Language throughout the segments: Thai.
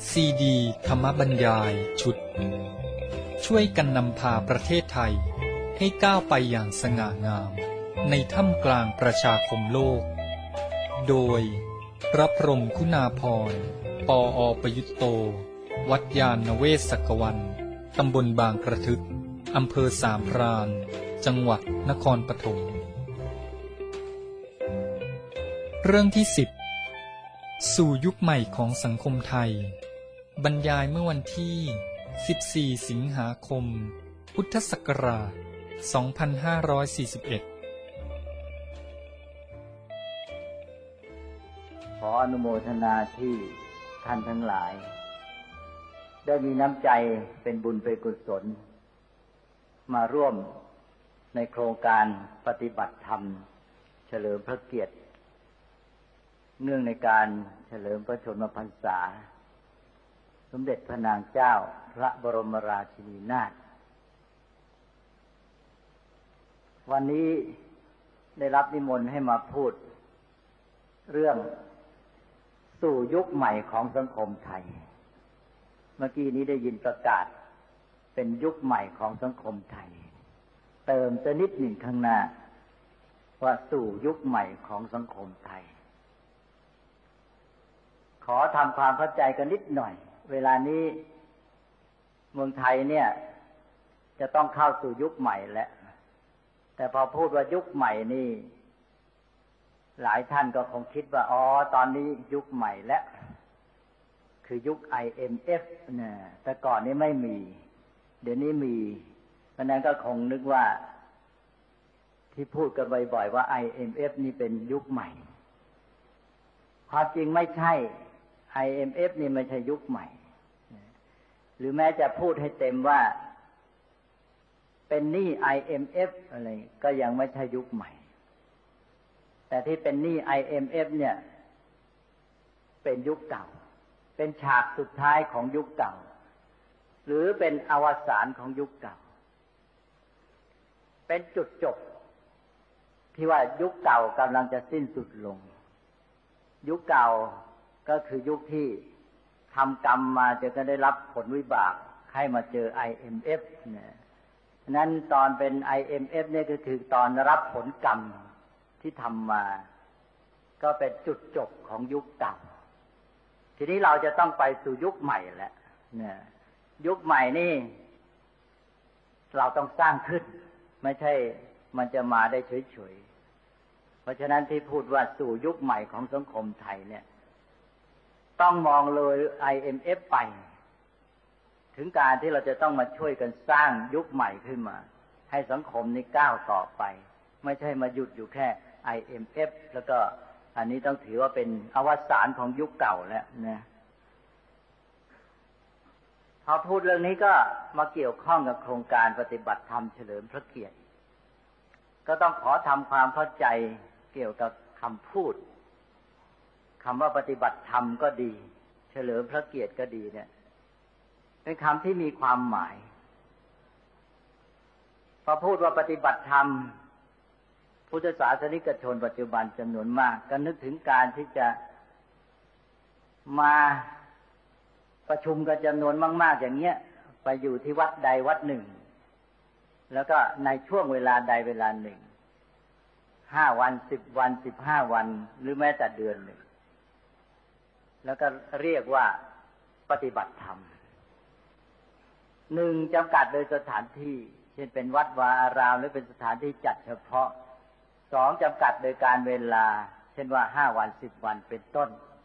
ซีดีธรรมบรรยายชุดช่วยกันนำพาประเทศไทยให้ก้าวไปอย่างสง่างามในท่ามกลางประชาคมโลกโดยพระพรหมคุณาภรณ์ ปอ.ประยุตโต วัดยานเวศกวันตำบลบางกระทึกอำเภอสามพรานจังหวัดนครปฐมเรื่องที่10สู่ยุคใหม่ของสังคมไทยบรรยายเมื่อวันที่14สิงหาคมพุทธศักราช2541 ขออนุโมทนาที่ท่านทั้งหลายได้มีน้ำใจเป็นบุญเป็นกุศลมาร่วมในโครงการปฏิบัติธรรมเฉลิมพระเกียรติเนื่องในการเฉลิมพระชนมพรรษาสมเด็จพระนางเจ้าพระบรมราชินีนาถวันนี้ได้รับนิมนต์ให้มาพูดเรื่องสู่ยุคใหม่ของสังคมไทยเมื่อกี้นี้ได้ยินประกาศเป็นยุคใหม่ของสังคมไทยเติมจะนิดหนึ่งข้างหน้าว่าสู่ยุคใหม่ของสังคมไทยขอทำความเข้าใจกันนิดหน่อยเวลานี้เมืองไทยเนี่ยจะต้องเข้าสู่ยุคใหม่แล้วแต่พอพูดว่ายุคใหม่นี่หลายท่านก็คงคิดว่าอ๋อตอนนี้ยุคใหม่แล้วคือยุค IMF เนี่ยแต่ก่อนนี้ไม่มีเดี๋ยวนี้มีเพราะนั้นก็คงนึกว่าที่พูดกันบ่อยๆว่า IMF นี่เป็นยุคใหม่ความจริงไม่ใช่ IMF นี่ไม่ใช่ยุคใหม่หรือแม้จะพูดให้เต็มว่าเป็นหนี้ IMF อะไรก็ยังไม่ใช่ยุคใหม่แต่ที่เป็นหนี้ IMF เนี่ยเป็นยุคเก่าเป็นฉากสุดท้ายของยุคเก่าหรือเป็นอวสานของยุคเก่าเป็นจุดจบที่ว่ายุคเก่ากำลังจะสิ้นสุดลงยุคเก่าก็คือยุคที่ทำกรรมมาจนก็ได้รับผลวิบากให้มาเจอ IMF เนี่ยนั้นตอนเป็น IMF เนี่ยก็คือตอนรับผลกรรมที่ทำมาก็เป็นจุดจบของยุคเก่าทีนี้เราจะต้องไปสู่ยุคใหม่แล้วเนี่ยยุคใหม่นี่เราต้องสร้างขึ้นไม่ใช่มันจะมาได้เฉยๆเพราะฉะนั้นที่พูดว่าสู่ยุคใหม่ของสังคมไทยเนี่ยต้องมองเลย IMF ไปถึงการที่เราจะต้องมาช่วยกันสร้างยุคใหม่ขึ้นมาให้สังคมนี้ก้าวต่อไปไม่ใช่มาหยุดอยู่แค่ IMF แล้วก็อันนี้ต้องถือว่าเป็นอวสานของยุคเก่าแล้วนะพอพูดเรื่องนี้ก็มาเกี่ยวข้องกับโครงการปฏิบัติธรรมเฉลิมพระเกียรติก็ต้องขอทำความเข้าใจเกี่ยวกับคำพูดคำว่าปฏิบัติธรรมก็ดีเฉลิมพระเกียรติก็ดีเนี่ยเป็นคำที่มีความหมายพอพูดว่าปฏิบัติธรรมพุทธศาสนิกชนปัจจุบันจำนวนมากก็นึกถึงการที่จะมาประชุมกันจำนวนมากๆอย่างเงี้ยไปอยู่ที่วัดใดวัดหนึ่งแล้วก็ในช่วงเวลาใดเวลาหนึ่ง5 วัน10 วัน15 วันหรือแม้แต่เดือนหนึ่งแล้วก็เรียกว่าปฏิบัติธรรม1จำกัดโดยสถานที่เช่นเป็นวัดวาอารามหรือเป็นสถานที่จัดเฉพาะ2จำกัดโดยการเวลาเช่นว่า5 วัน10 วันเป็นต้น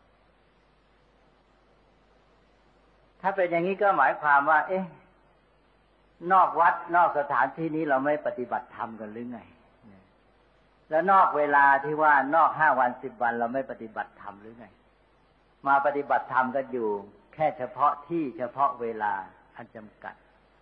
ถ้าเป็นอย่างนี้ก็หมายความว่านอกวัดนอกสถานที่นี้เราไม่ปฏิบัติธรรมกันหรือไงแล้วนอกเวลาที่ว่านอก5 วัน10 วันเราไม่ปฏิบัติธรรมหรือไงมาปฏิบัติธรรมกันอยู่แค่เฉพาะที่เฉพาะเวลาอันจำกัด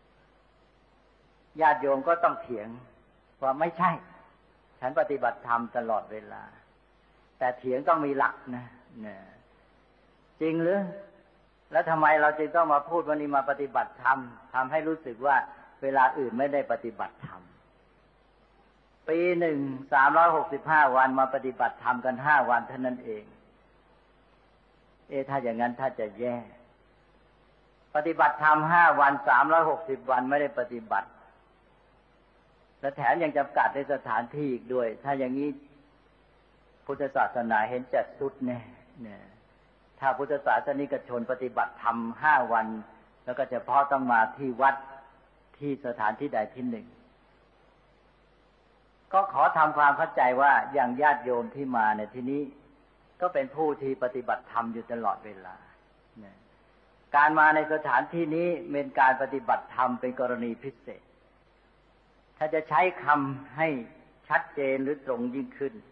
ญาติโยมก็ต้องเถียงว่าไม่ใช่ฉันปฏิบัติธรรมตลอดเวลาแต่เถียงต้องมีหลักนะจริงหรือแล้วทำไมเราจึงต้องมาพูดวันนี้มาปฏิบัติธรรมทำให้รู้สึกว่าเวลาอื่นไม่ได้ปฏิบัติธรรมปีหนึ่ง365 วันมาปฏิบัติธรรมกัน5 วันเท่านั้นเองถ้าอย่างนั้นถ้าจะแย่ปฏิบัติธรรม5 วัน360 วันไม่ได้ปฏิบัติและแถมยังจำกัดในสถานที่อีกด้วยถ้าอย่างนี้พุทธศาสนาเห็นจะสุดแน่ถ้าพุทธศาสนิกชนปฏิบัติธรรม5 วันแล้วก็เฉพาะต้องมาที่วัดที่สถานที่ใดที่หนึ่งก็ขอทำความเข้าใจว่าอย่างญาติโยมที่มาในที่นี้ก็เป็นผู้ที่ปฏิบัติธรรมอยู่ตลอดเวลาการมาในสถานที่นี้เป็นการปฏิบัติธรรมเป็นกรณีพิเศษถ้าจะใช้คำให้ชัดเจนหรือตรงยิ่งขึ้น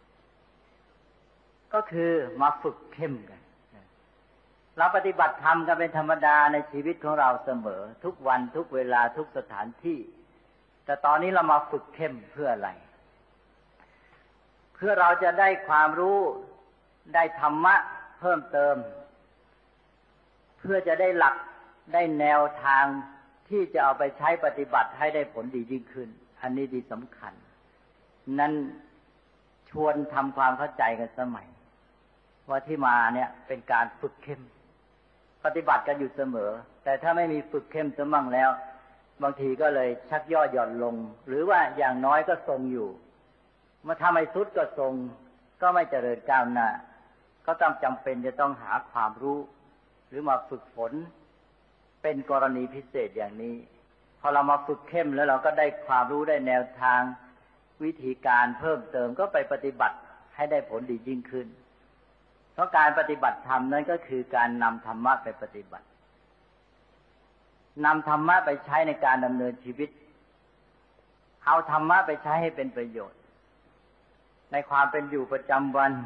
ก็คือมาฝึกเข้มกันเราปฏิบัติธรรมกันเป็นธรรมดาในชีวิตของเราเสมอทุกวันทุกเวลาทุกสถานที่แต่ตอนนี้เรามาฝึกเข้มเพื่ออะไรเพื่อเราจะได้ความรู้ได้ธรรมะเพิ่มเติมเพื่อจะได้หลักได้แนวทางที่จะเอาไปใช้ปฏิบัติให้ได้ผลดียิ่งขึ้นอันนี้ดีสำคัญนั้นชวนทำความเข้าใจกันสมัยว่าที่มาเนี่ยเป็นการฝึกเข้มปฏิบัติกันอยู่เสมอแต่ถ้าไม่มีฝึกเข้มสมั่งแล้วบางทีก็เลยชักย่อหย่อนลงหรือว่าอย่างน้อยก็ทรงอยู่เมื่อทำให้สุดก็ทรงก็ไม่เจริญก้าวหน้าก็ต้องจำเป็นจะต้องหาความรู้หรือมาฝึกฝนเป็นกรณีพิเศษอย่างนี้พอเรามาฝึกเข้มแล้วเราก็ได้ความรู้ได้แนวทางวิธีการเพิ่มเติมก็ไปปฏิบัติให้ได้ผลดียิ่งขึ้นเพราะการปฏิบัติธรรมนั้นก็คือการนำธรรมะไปปฏิบัตินำธรรมะไปใช้ในการดำเนินชีวิตเอาธรรมะไปใช้ให้เป็นประโยชน์ในความเป็นอยู่ประจำวัน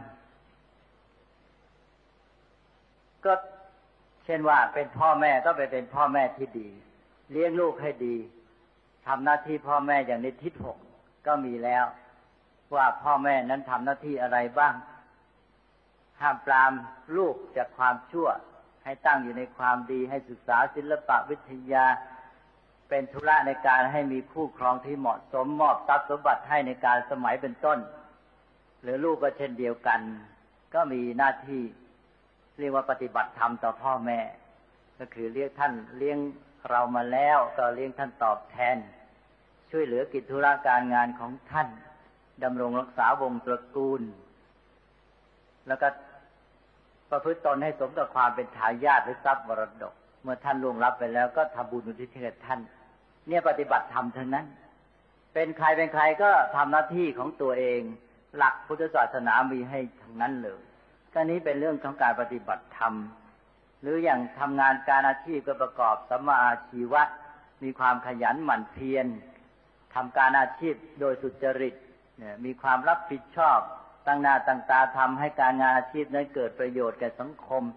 ก็เช่นว่าเป็นพ่อแม่ก็ไปเป็นพ่อแม่ที่ดีเลี้ยงลูกให้ดีทำหน้าที่พ่อแม่อย่างในทิศ6ก็มีแล้วว่าพ่อแม่นั้นทำหน้าที่อะไรบ้างห้ามปรามลูกจากความชั่วให้ตั้งอยู่ในความดีให้ศึกษาศิลปะวิทยาเป็นธุระในการให้มีคู่ครองที่เหมาะสมมอบทรัพย์สมบัติให้ในการสมัยเป็นต้นหรือลูกก็เช่นเดียวกันก็มีหน้าที่เรียกว่าปฏิบัติธรรมต่อพ่อแม่ก็คือเรียกท่านเลี้ยงเรามาแล้วก็เลี้ยงท่านตอบแทนช่วยเหลือกิจธุระการงานของท่านดำรงรักษาวงศ์ตระกูลแล้วก็ประพฤติตนให้สมกับความเป็นทายาทหรือทรัพย์มรดกเมื่อท่านล่วงลับไปแล้วก็ทำบุญอุทิศให้ท่านเนี่ยปฏิบัติธรรมทั้งนั้นเป็นใครก็ทำหน้าที่ของตัวเองหลักพุทธศาสนามีให้ทั้งนั้นเลยก็นี้เป็นเรื่องของการปฏิบัติธรรมหรืออย่างทำงานการอาชีพก็ประกอบสัมมาอาชีวะมีความขยันหมั่นเพียรทำการอาชีพโดยสุจริตมีความรับผิดชอบตั้งหน้าตั้งตาทำให้การงานอาชีพนั้นเกิดประโยชน์แก่สังคม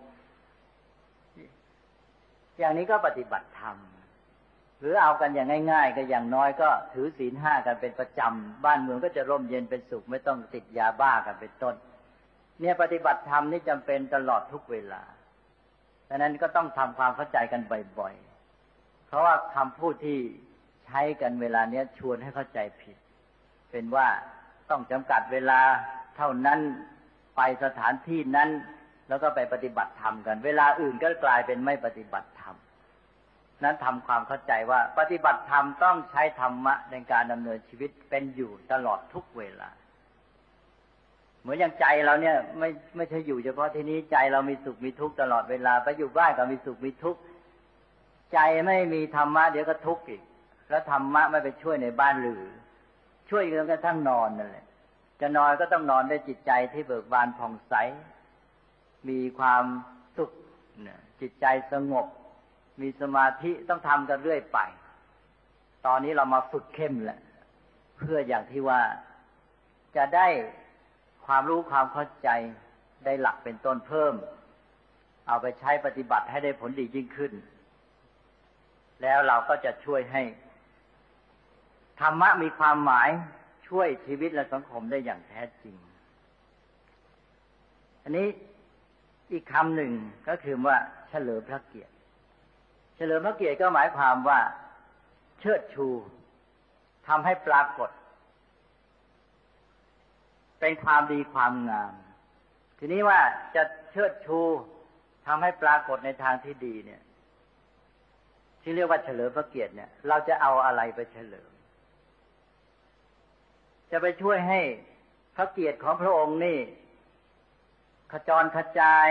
อย่างนี้ก็ปฏิบัติธรรมหรือเอากันอย่างง่ายๆก็อย่างน้อยก็ถือศีล5กันเป็นประจำบ้านเมืองก็จะร่มเย็นเป็นสุขไม่ต้องติดยาบ้ากันเป็นต้นเนี่ยปฏิบัติธรรมนี่จำเป็นตลอดทุกเวลาดังนั้นก็ต้องทำความเข้าใจกันบ่อยๆเพราะว่าคำพูดที่ใช้กันเวลานี้ชวนให้เข้าใจผิดเป็นว่าต้องจำกัดเวลาเท่านั้นไปสถานที่นั้นแล้วก็ไปปฏิบัติธรรมกันเวลาอื่นก็กลายเป็นไม่ปฏิบัติธรรมนั้นทำความเข้าใจว่าปฏิบัติธรรมต้องใช้ธรรมะในการดำเนินชีวิตเป็นอยู่ตลอดทุกเวลาเหมือนอย่างใจเราเนี่ยไม่ใช่อยู่เฉพาะที่นี้ใจเรามีสุขมีทุกข์ตลอดเวลาไปอยู่บ้านก็มีสุขมีทุกข์ใจไม่มีธรรมะเดี๋ยวก็ทุกข์อีกแล้วธรรมะไม่ไปช่วยในบ้านหรือช่วยจนกระทั่งนอนนั่นแหละจะนอนก็ต้องนอนด้วยจิตใจที่เบิกบานผ่องใสมีความสุขจิตใจสงบมีสมาธิต้องทำกันเรื่อยไปตอนนี้เรามาฝึกเข้มแหละเพื่ออย่างที่ว่าจะได้ความรู้ความเข้าใจได้หลักเป็นต้นเพิ่มเอาไปใช้ปฏิบัติให้ได้ผลดียิ่งขึ้นแล้วเราก็จะช่วยให้ธรรมะมีความหมายช่วยชีวิตและสังคมได้อย่างแท้จริงอันนี้อีกคำหนึ่งก็คือว่าเฉลิมพระเกียรติเฉลิมพระเกียรติก็หมายความว่าเชิดชูทำให้ปรากฏเป็นความดีความงามทีนี้ว่าจะเชิดชูทำให้ปรากฏในทางที่ดีเนี่ยที่เรียกว่าเฉลิมพระเกียรติเนี่ยเราจะเอาอะไรไปเฉลิมจะไปช่วยให้พระเกียรติของพระองค์นี่ขจรกระจาย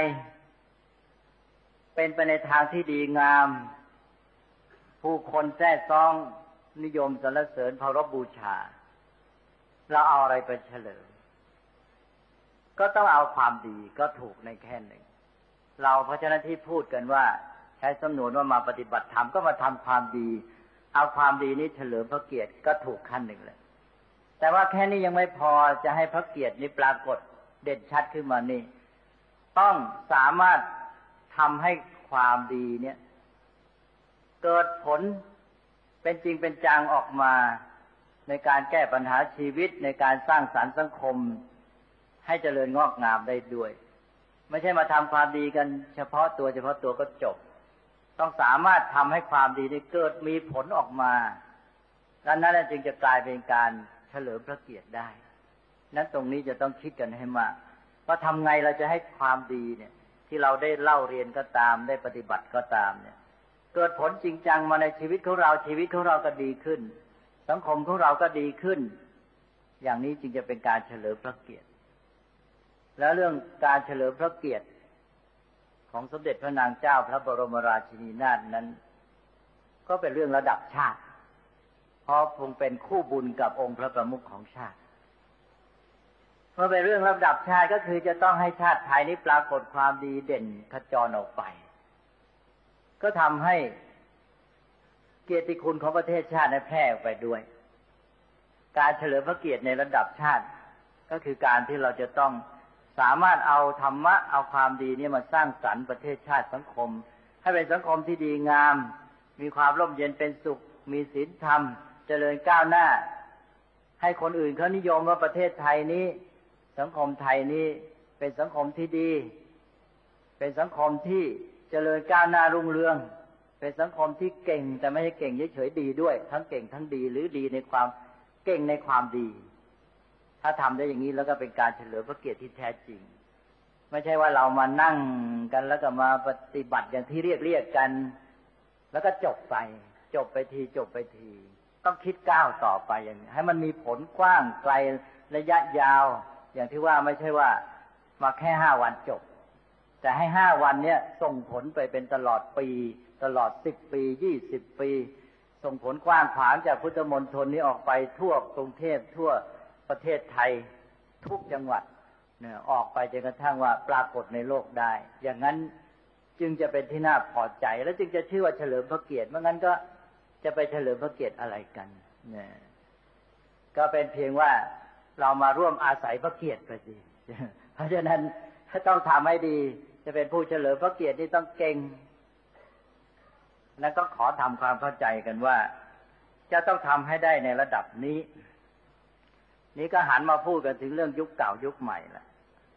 เป็นไปในทางที่ดีงามผู้คนแท้ซ่องนิยมสรรเสริญเคารพบูชาเราเอาอะไรไปเฉลิมก็ต้องเอาความดีก็ถูกในแค่หนึ่งเราเพราะฉะนั้นที่พูดกันว่าใช้สำนวนว่ามาปฏิบัติธรรมก็มาทำความดีเอาความดีนี้เฉลิมพระเกียรติก็ถูกขั้นหนึ่งเลยแต่ว่าแค่นี้ยังไม่พอจะให้พระเกียรตินี้ปรากฏเด่นชัดขึ้นมานี่ต้องสามารถทำให้ความดีเนี่ยเกิดผลเป็นจริงเป็นจังออกมาในการแก้ปัญหาชีวิตในการสร้างสรรค์สังคมให้เจริญงอกงามได้ด้วยไม่ใช่มาทำความดีกันเฉพาะตัวก็จบต้องสามารถทำให้ความดีนี้เกิดมีผลออกมาดังนั้นจึงจะกลายเป็นการเฉลิมพระเกียรติได้นั้นตรงนี้จะต้องคิดกันให้มากว่าทำไงเราจะให้ความดีเนี่ยที่เราได้เล่าเรียนก็ตามได้ปฏิบัติก็ตามเนี่ยเกิดผลจริงจังมาในชีวิตของเราชีวิตของเราก็ดีขึ้นสังคมของเราก็ดีขึ้นอย่างนี้จึงจะเป็นการเฉลิมพระเกียรติแล้วเรื่องการเฉลิมพระเกียรติของสมเด็จพระนางเจ้าพระบรมราชินีนาถนั้นก็เป็นเรื่องระดับชาติเพราะคงเป็นคู่บุญกับองค์พระประมุขของชาติเมื่อเป็นเรื่องระดับชาติก็คือจะต้องให้ชาติไทยนี้ปรากฏความดีเด่นขจรออกไปก็ทำให้เกียรติคุณของประเทศชาติแพร่ออกไปด้วยการเฉลิมพระเกียรติในระดับชาติก็คือการที่เราจะต้องสามารถเอาธรรมะเอาความดีนี้มาสร้างสรรค์ประเทศชาติสังคมให้เป็นสังคมที่ดีงามมีความร่มเย็นเป็นสุขมีศีลธรรมเจริญก้าวหน้าให้คนอื่นเขานิยมว่าประเทศไทยนี้สังคมไทยนี้เป็นสังคมที่ดีเป็นสังคมที่เจริญก้าวหน้ารุ่งเรืองเป็นสังคมที่เก่งแต่ไม่ใช่เก่งเฉยๆดีด้วยทั้งเก่งทั้งดีหรือดีในความเก่งในความดีถ้าทำได้อย่างนี้แล้วก็เป็นการเฉลิมพระเกียรติที่แท้จริงไม่ใช่ว่าเรามานั่งกันแล้วก็มาปฏิบัติอย่างที่เรียกกันแล้วก็จบไปทีต้องคิดก้าวต่อไปอย่างนี้ให้มันมีผลกว้างไกลระยะยาวอย่างที่ว่าไม่ใช่ว่ามาแค่5 วันจบแต่ให้5 วันเนี้ยส่งผลไปเป็นตลอดปีตลอด10 ปี20 ปีส่งผลกว้างขวางจากพุทธมณฑลนี้ออกไปทั่วกรุงเทพทั่วประเทศไทยทุกจังหวัดเนี่ยออกไปจนกระทั่งว่าปรากฏในโลกได้อย่างนั้นจึงจะเป็นที่น่าพอใจและจึงจะชื่อว่าเฉลิมพระเกียรติไม่งั้นก็จะไปเฉลิมพระเกียรติอะไรกันเนี่ยก็เป็นเพียงว่าเรามาร่วมอาศัยพระเกียรติไปสิเพราะฉะนั้นต้องทำให้ดีจะเป็นผู้เฉลิมพระเกียรตินี่ต้องเก่งแล้วก็ขอทำความเข้าใจกันว่าจะต้องทำให้ได้ในระดับนี้นี่ก็หันมาพูดกันถึงเรื่องยุคเก่ายุคใหม่ละ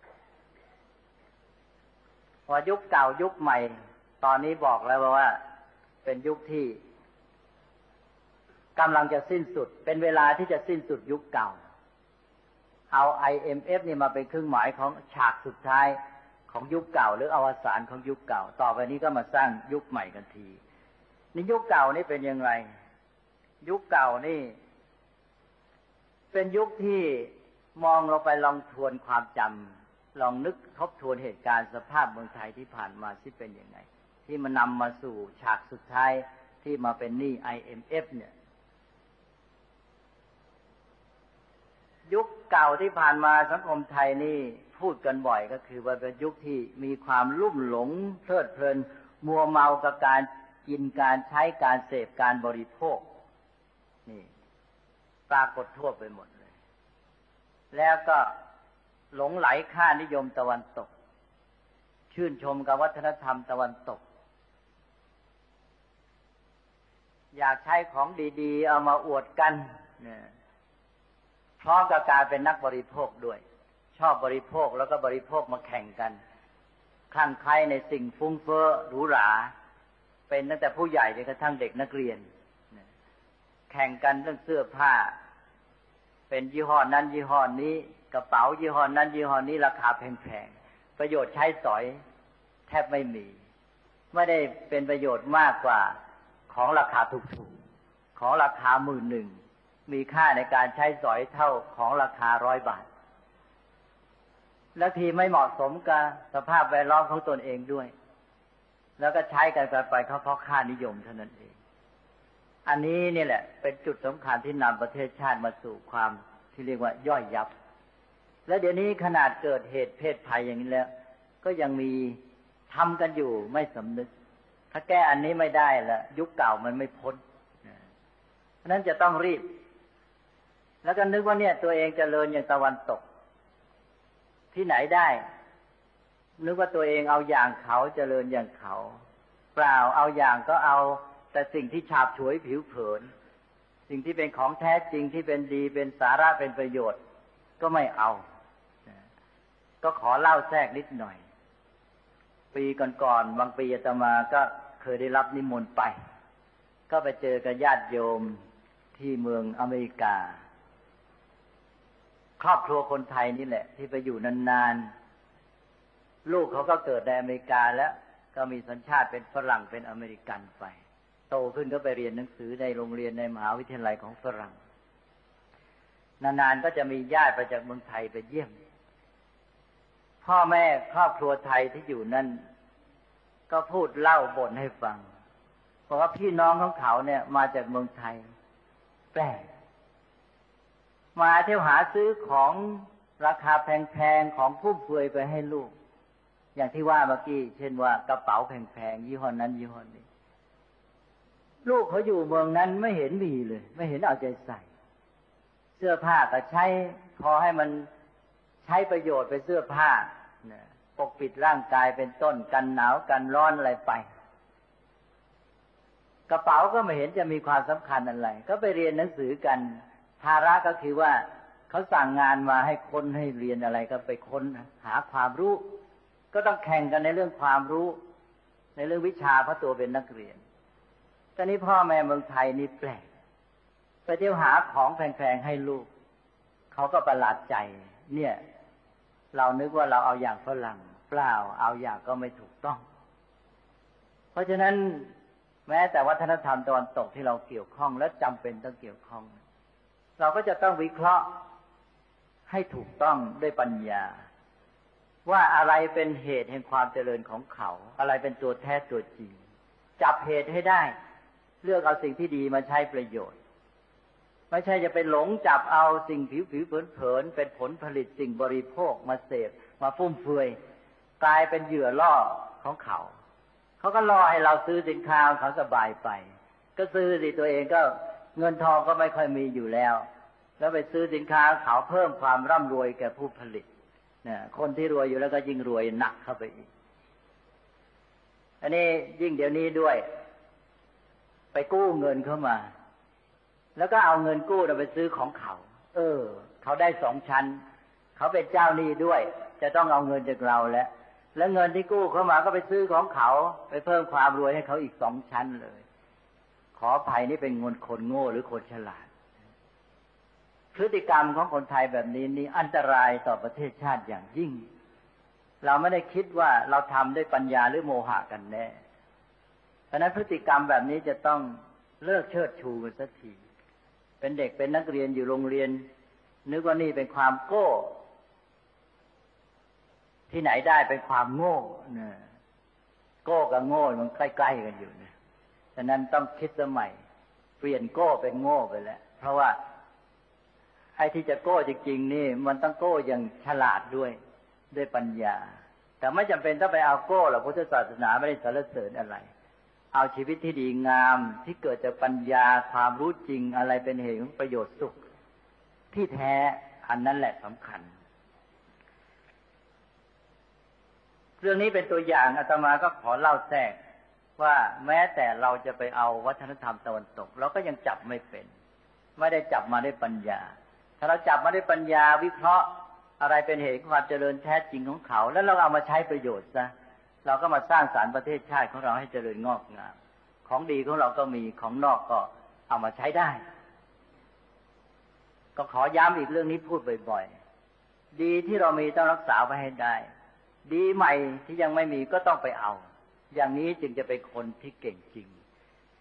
ว่ายุคเก่ายุคใหม่ตอนนี้บอกแล้วว่าเป็นยุคที่กำลังจะสิ้นสุดเป็นเวลาที่จะสิ้นสุดยุคเก่าเอา IMF นี่มาเป็นเครื่องหมายของฉากสุดท้ายของยุคเก่าหรืออวสานของยุคเก่าต่อไปนี้ก็มาสร้างยุคใหม่กันทีนี่ยุคเก่านี่เป็นยังไงยุคเก่านี่เป็นยุคที่มองลงไปลองทวนความจำลองนึกทบทวนเหตุการณ์สภาพเมืองไทยที่ผ่านมาที่เป็นยังไงที่มันนำมาสู่ฉากสุดท้ายที่มาเป็นหนี้ IMF เนี่ยยุคเก่าที่ผ่านมาสังคมไทยนี่พูดกันบ่อยก็คือว่าเป็นยุคที่มีความลุ่มหลงเพลิดเพลินมัวเมากับการกินการใช้การเสพการบริโภคนี่ปรากฏทั่วไปหมดเลยแล้วก็หลงไหลค่านิยมตะวันตกชื่นชมกับวัฒนธรรมตะวันตกอยากใช้ของดีๆเอามาอวดกันเนี่ยพร้อมกับการเป็นนักบริโภคด้วยชอบบริโภคแล้วก็บริโภคมาแข่งกันคลั่งไคล้ในสิ่งฟุ้งเฟ้อหรูหราเป็นตั้งแต่ผู้ใหญ่จนกระทั่งเด็กนักเรียนแข่งกันเรื่องเสื้อผ้าเป็นยี่ห้อนั้นยี่ห้อนี้กระเป๋ายี่ห้อนั้นยี่ห้อนี้ราคาแพงๆประโยชน์ใช้สอยแทบไม่มีไม่ได้เป็นประโยชน์มากกว่าขของราคาถูกๆของราคา11,000มีค่าในการใช้สอยเท่าของราคา100 บาทและทีไม่เหมาะสมกับสภาพแวดล้อมของตนเองด้วยแล้วก็ใช้กันไปเพราะค่านิยมเท่านั้นเองอันนี้นี่แหละเป็นจุดสำคัญที่นำประเทศชาติมาสู่ความที่เรียกว่าย่อยยับและเดี๋ยวนี้ขนาดเกิดเหตุเพศภัยอย่างนี้แล้วก็ยังมีทำกันอยู่ไม่สำนึกถ้าแก้อันนี้ไม่ได้ละยุคเก่ามันไม่พ้นเพราะนั้นจะต้องรีบแล้วก็นึกว่าเนี่ยตัวเองเจริญอย่างตะวันตกที่ไหนได้นึกว่าตัวเองเอาอย่างเขาเจริญอย่างเขาเปล่าเอาอย่างก็เอาแต่สิ่งที่ฉาบฉวยผิวเผินสิ่งที่เป็นของแท้จริงที่เป็นดีเป็นสาระเป็นประโยชน์ก็ไม่เอาก็ขอเล่าแทรกนิดหน่อยปีก่อนๆบางปีอาตมาก็เคยได้รับนิมนต์ไปก็ไปเจอกับญาติโยมที่เมืองอเมริกาครอบครัวคนไทยนี่แหละที่ไปอยู่นานๆลูกเขาก็เกิดในอเมริกาแล้วก็มีสัญชาติเป็นฝรั่งเป็นอเมริกันไปโตขึ้นก็ไปเรียนหนังสือในโรงเรียนในมหาวิทยาลัยของฝรั่งนานๆก็จะมีญาติไปจากเมืองไทยไปเยี่ยมพ่อแม่ครอบครัวไทยที่อยู่นั่นก็พูดเล่าบ่นให้ฟังเพราะว่าพี่น้องของเขาเนี่ยมาจากเมืองไทยแปลกมาเที่ยวหาซื้อของราคาแพงๆของฟุ่มเฟือยไปให้ลูกอย่างที่ว่าเมื่อกี้เช่นว่ากระเป๋าแพงๆยี่ห้อนั้นยี่ห้อนี้ลูกเขาอยู่เมืองนั้นไม่เห็นมีเลยไม่เห็นเอาใจใส่เสื้อผ้าก็ใช้พอให้มันใช้ประโยชน์เป็นเสื้อผ้าปกปิดร่างกายเป็นต้นกันหนาวกันร้อนอะไรไปกระเป๋าก็ไม่เห็นจะมีความสำคัญอะไรก็ไปเรียนหนังสือกันภาระก็คือว่าเขาสั่งงานมาให้ค้นให้เรียนอะไรก็ไปค้นหาความรู้ก็ต้องแข่งกันในเรื่องความรู้ในเรื่องวิชาเพราะตัวเป็นนักเรียนตอนนี้พ่อแม่เมืองไทยนี่แปลกไปเที่ยวหาของแพงๆให้ลูกเขาก็ประหลาดใจเนี่ยเรานึกว่าเราเอาอย่างฝรั่งเปล่าเอาอย่างก็ไม่ถูกต้องเพราะฉะนั้นแม้แต่วัฒนธรรมตะวันตกที่เราเกี่ยวข้องและจำเป็นต้องเกี่ยวข้องเราก็จะต้องวิเคราะห์ให้ถูกต้องด้วยปัญญาว่าอะไรเป็นเหตุแห่งความเจริญของเขาอะไรเป็นตัวแท้ตัวจริงจับเหตุให้ได้เลือกเอาสิ่งที่ดีมาใช้ประโยชน์ไม่ใช่จะไปหลงจับเอาสิ่งผิวๆเผินๆเป็นผลผลิตสิ่งบริโภคมาเสพมาฟุ่มเฟือยกลายเป็นเหยื่อล่อของเขาก็ล่อให้เราซื้อสินค้าเขาสบายไปก็ซื้อสิตัวเองก็เงินทองก็ไม่ค่อยมีอยู่แล้วไปซื้อสินค้าเขาเพิ่มความร่ำรวยแก่ผู้ผลิตเนี่ยคนที่รวยอยู่แล้วก็ยิ่งรวยหนักเข้าไปอีกอันนี้ยิ่งเดี๋ยวนี้ด้วยไปกู้เงินเข้ามาแล้วก็เอาเงินกู้ไปซื้อของเขาเขาได้2 ชั้นเขาเป็นเจ้าหนี้ด้วยจะต้องเอาเงินจากเราแล้วเงินที่กู้เข้ามาก็ไปซื้อของเขาไปเพิ่มความรวยให้เขาอีก2 ชั้นเลยขออภัยนี่เป็นคนโง่หรือคนฉลาดพฤติกรรมของคนไทยแบบนี้นี่อันตรายต่อประเทศชาติอย่างยิ่งเราไม่ได้คิดว่าเราทำด้วยปัญญาหรือโมหะกันแน่เพราะนั้นพฤติกรรมแบบนี้จะต้องเลิกเชิดชูกันสักทีเป็นเด็กเป็นนักเรียนอยู่โรงเรียนนึกว่านี่เป็นความโก้ที่ไหนได้เป็นความโง่เนี่ยโก้กับโง่มันใกล้ๆกันอยู่เนี่ยฉะนั้นต้องคิดสมัยเปลี่ยนโก้เป็นโง่ไปแล้วเพราะว่าไอ้ที่จะโก้จริงๆนี่มันต้องโก้อย่างฉลาดด้วยปัญญาแต่ไม่จำเป็นต้องไปเอาโก้หรอกพุทธศาสนาไม่ได้สรรเสริญอะไรเอาชีวิตที่ดีงามที่เกิดจากปัญญาความรู้จริงอะไรเป็นเหตุของประโยชน์สุขที่แท้อันนั้นแหละสำคัญเรื่องนี้เป็นตัวอย่างอาตมาก็ขอเล่าแทรกว่าแม้แต่เราจะไปเอาวัฒนธรรมตะวันตกเราก็ยังจับไม่เป็นไม่ได้จับมาด้วยปัญญาถ้าเราจับมาด้วยปัญญาวิเคราะห์อะไรเป็นเหตุของความเจริญแท้จริงของเขาแล้วเราเอามาใช้ประโยชน์ซะเราก็มาสร้างสรรค์ประเทศชาติของเราให้เจริญงอกงามของดีของเราก็มีของนอกก็เอามาใช้ได้ก็ขอย้ำอีกเรื่องนี้พูดบ่อยๆดีที่เรามีต้องรักษาไว้ให้ได้ดีใหม่ที่ยังไม่มีก็ต้องไปเอาอย่างนี้จึงจะเป็นคนที่เก่งจริงไ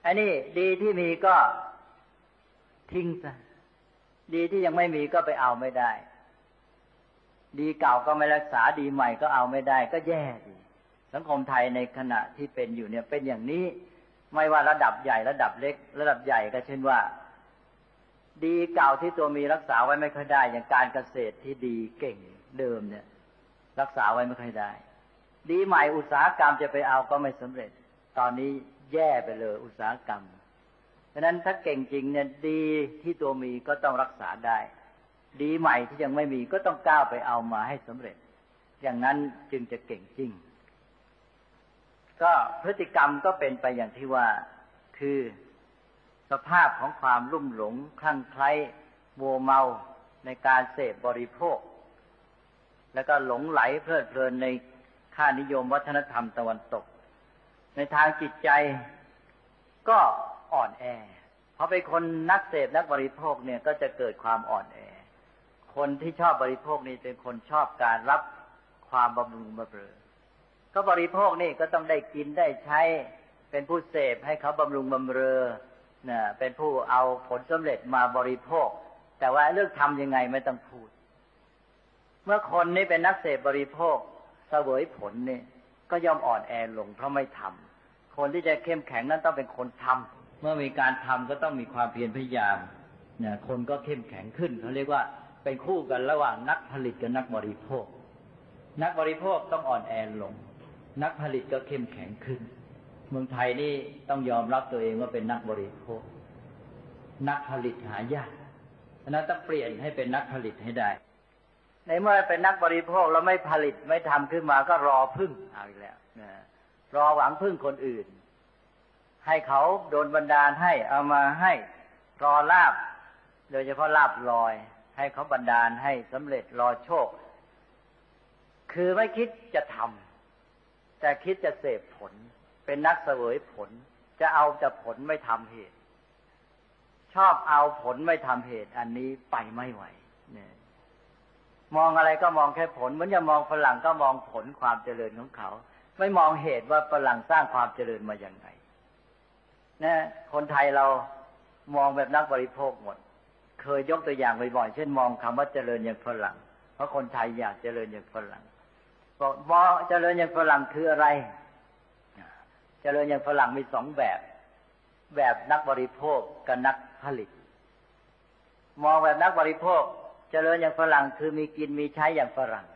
อันนี้ดีที่มีก็ทิ้งซะดีที่ยังไม่มีก็ไปเอาไม่ได้ดีเก่าก็ไม่รักษาดีใหม่ก็เอาไม่ได้ก็แย่ดิสังคมไทยในขณะที่เป็นอยู่เนี่ยเป็นอย่างนี้ไม่ว่าระดับใหญ่ระดับเล็กระดับใหญ่ก็เช่นว่าดีเก่าที่ตัวมีรักษาไว้ไม่ค่อยได้อย่างการเกษตรที่ดีเก่งเดิมเนี่ยรักษาไว้ไม่ค่อยได้ดีใหม่อุตสาหกรรมจะไปเอาก็ไม่สำเร็จตอนนี้แย่ไปเลยอุตสาหกรรมฉะนั้นถ้าเก่งจริงเนี่ยดีที่ตัวมีก็ต้องรักษาได้ดีใหม่ที่ยังไม่มีก็ต้องก้าวไปเอามาให้สำเร็จอย่างนั้นจึงจะเก่งจริงก็พฤติกรรมก็เป็นไปอย่างที่ว่าคือสภาพของความลุ่มหลงคลั่งไคล้มัวเมาในการเสพบริโภคแล้วก็หลงไหลเพลิดเพลินในค่านิยมวัฒนธรรมตะวันตกในทางจิตใจก็อ่อนแอพอเป็นคนนักเสพนักบริโภคเนี่ยก็จะเกิดความอ่อนแอคนที่ชอบบริโภคนี่เป็นคนชอบการรับความบำรุงบำเรอก็บริโภคนี่ก็ต้องได้กินได้ใช้เป็นผู้เสพให้เขาบำรุงบำเรอเนี่ยเป็นผู้เอาผลสำเร็จมาบริโภคแต่ว่าเลือกทำยังไงไม่ต้องพูดเมื่อคนนี้เป็นนักเสพบริโภคเสวยผลนี่ก็ย่อมอ่อนแอลงเพราะไม่ทำคนที่จะเข้มแข็งนั้นต้องเป็นคนทำเมื่อมีการทำก็ต้องมีความเพียรพยายามเนี่ยคนก็เข้มแข็งขึ้นเขาเรียกว่าเป็นคู่กันระหว่างนักผลิตกับนักบริโภคนักบริโภคต้องอ่อนแอลงนักผลิตก็เข้มแข็งขึ้นเมืองไทยนี่ต้องยอมรับตัวเองว่าเป็นนักบริโภคนักผลิตหายากฉะนั้นต้องเปลี่ยนให้เป็นนักผลิตให้ได้ในเมื่อเป็นนักบริโภคแล้วไม่ผลิตไม่ทำขึ้นมาก็รอพึ่งเอาอีกแล้วรอหวังพึ่งคนอื่นให้เขาโดนบันดาลให้เอามาให้รอลาภโดยเฉพาะลาภลอยให้เขาบันดาลให้สำเร็จรอโชคคือไม่คิดจะทำแต่คิดจะเสพผลเป็นนักเสวยผลจะเอาแต่ผลไม่ทำเหตุชอบเอาผลไม่ทำเหตุอันนี้ไปไม่ไหวเนี่ยมองอะไรก็มองแค่ผลเหมือนจะมองฝรั่งก็มองผลความเจริญของเขาไม่มองเหตุว่าฝรั่งสร้างความเจริญมาอย่างไงนะคนไทยเรามองแบบนักบริโภคหมดเคยยกตัวอย่างบ่อยๆเช่นมองคำว่าเจริญอย่างฝรั่งเพราะคนไทยอยากเจริญอย่างฝรั่งบอกเจริญอย่างฝรั่งคืออะไรเจริญอย่างฝรั่งมีสองแบบนักบริโภคกับนักผลิตมองแบบนักบริโภคเจริญอย่างฝรั่งคือมีกินมีใช้อย่างฝรั่ง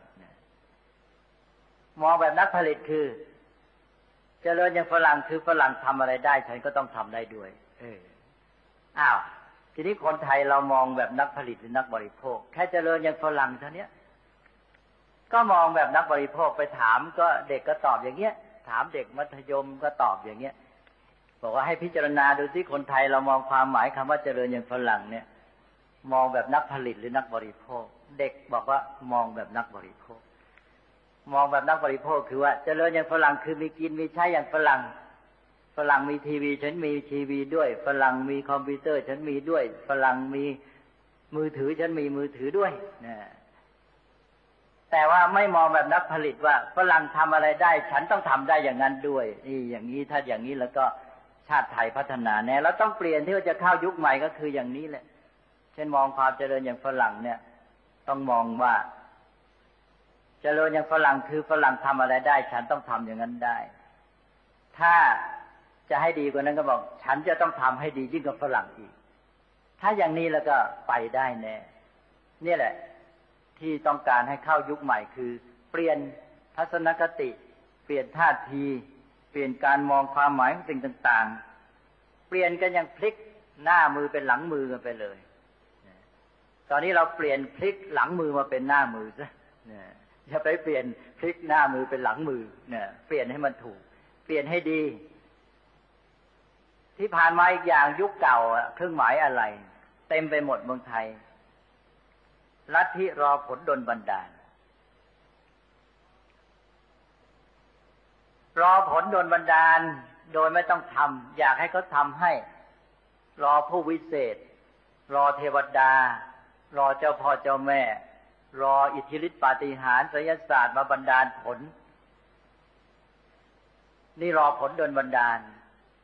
มองแบบนักผลิตคือเจริญอย่างฝรั่งคือฝรั่งทำอะไรได้ฉันก็ต้องทำได้ด้วยอ้าวทีนี้คนไทยเรามองแบบนักผลิตหรือนักบริโภคแค่เจริญอย่างฝรั่งเท่านี้ก็มองแบบนักบริโภคไปถามก็เด็กก็ตอบอย่างเงี้ยถามเด็กมัธยมก็ตอบอย่างเงี้ยบอกว่าให้พิจารณาดูสิคนไทยเรามองความหมายคำว่าเจริญอย่างฝรั่งเนี่ยมองแบบนักผลิตหรือนักบริโภคเด็กบอกว่ามองแบบนักบริโภคมองแบบนักบริโภคคือว่าเจริญอย่างฝรั่งคือมีกินมีใช้อย่างฝรั่งมีทีวีฉันมีทีวีด้วยฝรั่งมีคอมพิวเตอร์ฉันมีด้วยฝรั่งมีมือถือฉันมีมือถือด้วยนะแต่ว่าไม่มองแบบนักผลิตว่าฝรั่งทำอะไรได้ฉันต้องทำได้อย่างนั้นด้วยนี่อย่างนี้ถ้าอย่างนี้แล้วก็ชาติไทยพัฒนาแน่แล้วต้องเปลี่ยนที่จะเข้ายุคใหม่ก็คืออย่างนี้แหละเช่นมองความเจริญอย่างฝรั่งเนี่ยต้องมองว่าเจริญอย่างฝรั่งคือฝรั่งทำอะไรได้ฉันต้องทำอย่างนั้นได้ถ้าจะให้ดีกว่านั้นก็บอกฉันจะต้องทำให้ดียิ่งกว่าฝรั่งอีกถ้าอย่างนี้แล้วก็ไปได้แน่นี่แหละที่ต้องการให้เข้ายุคใหม่คือเปลี่ยนทัศนคติเปลี่ยนท่าทีเปลี่ยนการมองความหมายของสิ่งต่างๆเปลี่ยนกันอย่างพลิกหน้ามือเป็นหลังมือกันไปเลยตอนนี้เราเปลี่ยนพลิกหลังมือมาเป็นหน้ามือซะอย่าไปเปลี่ยนพลิกหน้ามือเป็นหลังมือเนี่ยเปลี่ยนให้มันถูกเปลี่ยนให้ดีที่ผ่านมาอีกอย่างยุคเก่าเครื่องหมายอะไรเต็มไปหมดเมืองไทยลัทธิรอผลดลบันดาลรอผลดลบันดาลโดยไม่ต้องทำอยากให้เขาทำให้รอผู้วิเศษรอเทวดารอเจ้าพ่อเจ้าแม่รออิทธิฤทธิปาฏิหาริย์ไสยศาสตร์มาบันดาลผลนี่รอผลดลบันดาล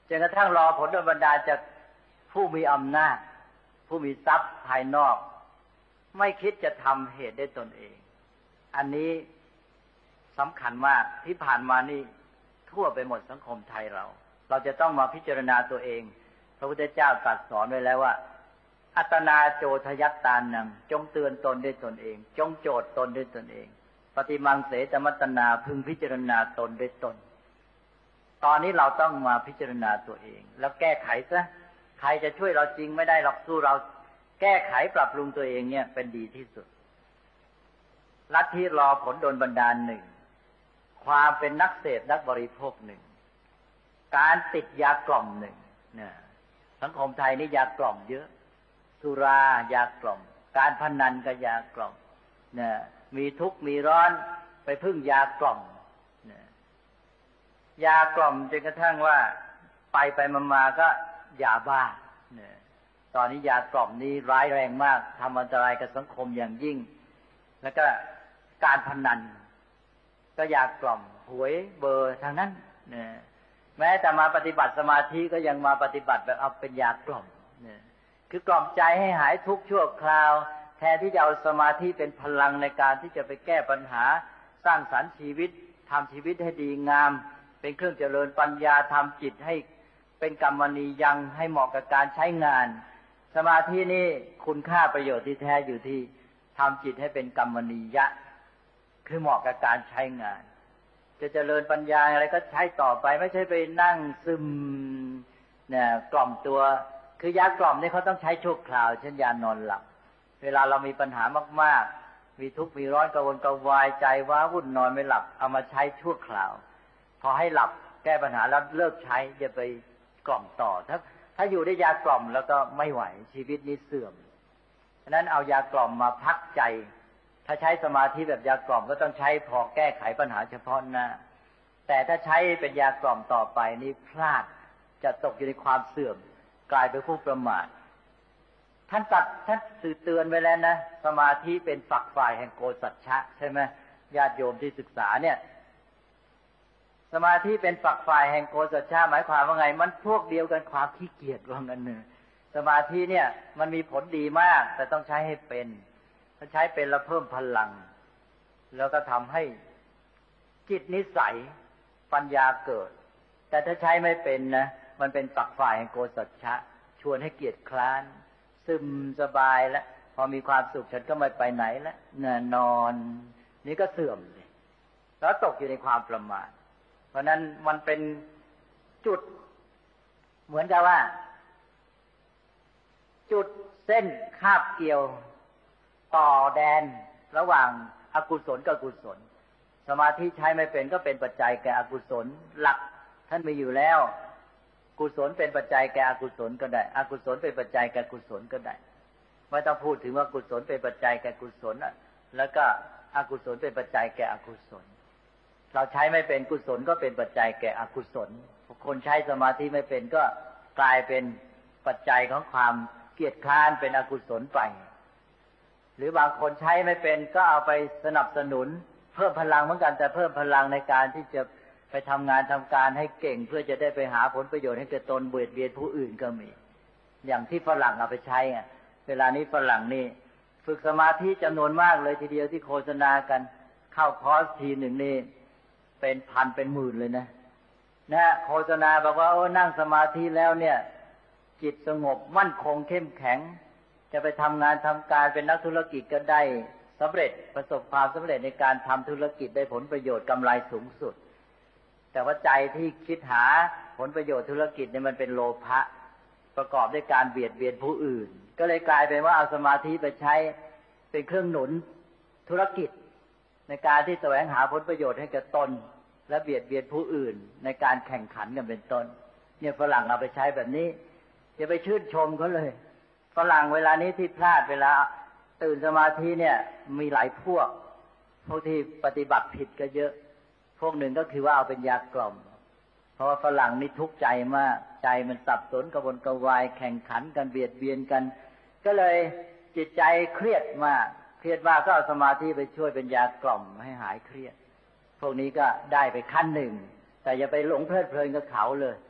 จนกระทั่งรอผลโดยบันดาลจากผู้มีอำนาจผู้มีทรัพย์ภายนอกไม่คิดจะทำเหตุได้ตนเองอันนี้สำคัญมากที่ผ่านมานี่ทั่วไปหมดสังคมไทยเราจะต้องมาพิจารณาตัวเองพระพุทธเจ้าตรัสสอนไว้แล้วว่าอัตนาโจทยัตตานังจงเตือนตนด้วยตนเองจงโจทย์ตนด้วยตนเองปฏิมังเสตมัตตนาพึงพิจารณาตนด้วยตนตอนนี้เราต้องมาพิจารณาตัวเองแล้วแก้ไขซะใครจะช่วยเราจริงไม่ได้หรอกสู้เราแก้ไขปรับปรุงตัวเองเนี่ยเป็นดีที่สุดลัทธิรอผลโดนบันดาลหนึ่งความเป็นนักเสพนักบริโภคหนึ่งการติดยากล่อมหนึ่งเนี่ยสังคมไทยนี่ยากล่อมเยอะสุรายากล่อมการพนันก็ยากล่อมเนี่ยมีทุกข์มีร้อนไปพึ่งยากล่อมเนี่ยยากล่อมจนกระทั่งว่าไปมาก็ยาบ้าเนี่ยตอนนี้ยากล่อมนี้ร้ายแรงมากทำอันตรายกับสังคมอย่างยิ่งแล้วก็การพนันก็ยากล่อมหวยเบอร์ทางนั้นเนี่ยแม้แต่มาปฏิบัติสมาธิก็ยังมาปฏิบัติแบบเอาเป็นยากล่อมเนี่ยคือกล่อมใจให้หายทุกข์ชั่วคราวแทนที่จะเอาสมาธิเป็นพลังในการที่จะไปแก้ปัญหาสร้างสรรค์ชีวิตทำชีวิตให้ดีงามเป็นเครื่องเจริญปัญญาทำจิตให้เป็นกัมมณียังให้เหมาะกับการใช้งานสมาธินี่คุณค่าประโยชน์ที่แท้อยู่ที่ทำจิตให้เป็นกัมมณียะคือเหมาะกับการใช้งานจะเจริญปัญญาอะไรก็ใช้ต่อไปไม่ใช่ไปนั่งซึมเนี่ยกล่อมตัวคือยากล่อมนี่เขาต้องใช้ชั่วคราวเช่นยานอนหลับเวลาเรามีปัญหามากๆมีทุกข์มีร้อนกระวนกระวายใจว้าวุ่นนอนไม่หลับเอามาใช้ชั่วคราวพอให้หลับแก้ปัญหาแล้วเลิกใช้อย่าไปกล่อมต่อถ้าอยู่ได้ยากล่อมแล้วก็ไม่ไหวชีวิตนี้เสื่อมฉะนั้นเอายากล่อมมาพักใจถ้าใช้สมาธิแบบยากล่อมก็ต้องใช้พอแก้ไขปัญหาเฉพาะหน้าแต่ถ้าใช้เป็นยากล่อมต่อไปนี่พลาดจะตกอยู่ในความเสื่อมกลายเป็นผู้ประมาทท่านสื่อเตือนไว้แล้วนะสมาธิเป็นฝักฝ่ายแห่งโกสัจฉะใช่ไหมญาติโยมที่ศึกษาเนี่ยสมาธิเป็นฝักฝ่ายแห่งโกสัจฉะหมายความว่าไงมันพวกเดียวกันความขี้เกียจว่างั้นเนี่ยสมาธิเนี่ยมันมีผลดีมากแต่ต้องใช้ให้เป็นถ้าใช้เป็นแล้วเพิ่มพลังแล้วก็ทำให้จิตนิสัยปัญญาเกิดแต่ถ้าใช้ไม่เป็นนะมันเป็นฝักฝ่ายแห่งโกสัจฉะชวนให้เกียจคร้านซึมสบายแล้วพอมีความสุขฉันก็ไม่ไปไหนแล้วนอนนี่ก็เสื่อมเลยแล้วตกอยู่ในความประมาทเพราะนั้นมันเป็นจุดเหมือนกับว่าจุดเส้นคาบเกี่ยวต่อแดนระหว่างอกุศลกับกุศลสมาธิใช้ไม่เป็นก็เป็นปัจจัยแก่อกุศลหลักท่านมีอยู่แล้วกุศลเป็นปัจจัยแก่อกุศลก็ได้อกุศลเป็นปัจจัยแก่กุศลก็ได้ไม่ต้องพูดถึงว่ากุศลเป็นปัจจัยแก่กุศลแล้วก็อกุศลเป็นปัจจัยแก่อกุศลเราใช้ไม่เป็นกุศลก็เป็นปัจจัยแก่อกุศลคนใช้สมาธิไม่เป็นก็กลายเป็นปัจจัยของความเกียจคร้านเป็นอกุศลไปหรือบางคนใช้ไม่เป็นก็เอาไปสนับสนุนเพิ่มพลังเหมือนกันแต่เพิ่มพลังในการที่จะไปทำงานทำการให้เก่งเพื่อจะได้ไปหาผลประโยชน์ให้แก่ตนเบียดเบียนผู้อื่นก็มีอย่างที่ฝรั่งเอาไปใช้เวลานี้ฝรั่งนี่ฝึกสมาธิจำนวนมากเลยทีเดียวที่โฆษณากันเข้าคอร์สทีหนึ่งนี่เป็นพันเป็นหมื่นเลยนะโฆษณาบอกว่าโอ้นั่งสมาธิแล้วเนี่ยจิตสงบมั่นคงเข้มแข็งจะไปทำงานทำการเป็นนักธุรกิจก็ได้สำเร็จประสบความสำเร็จในการทำธุรกิจได้ผลประโยชน์กำไรสูงสุดแต่ว่าใจที่คิดหาผลประโยชน์ธุรกิจเนี่ยมันเป็นโลภะประกอบด้วยการเบียดเบียนผู้อื่นก็เลยกลายเป็นว่าเอาสมาธิไปใช้เป็นเครื่องหนุนธุรกิจในการที่แสวงหาผลประโยชน์ให้แก่ตนและเบียดเบียนผู้อื่นในการแข่งขันกันเป็นต้นเนี่ยฝรั่งเอาไปใช้แบบนี้อย่าไปชื่นชมเขาเลยฝรั่งเวลานี้ที่พลาดเวลาตื่นสมาธิเนี่ยมีหลายพวกที่ปฏิบัติผิดก็เยอะพวกหนึ่งก็คือว่าเอาเป็นยากล่อมเพราะว่าฝรั่งนี่ทุกข์ใจมากใจมันสับสนกระวนกระวายแข่งขันกันเบียดเบียนกันก็เลยจิตใจเครียดมากก็เอาสมาธิไปช่วยเป็นยากล่อมให้หายเครียดพวกนี้ก็ได้ไปขั้นหนึ่งแต่อย่าไปหลงเพลิดเพลินกับเขาเลย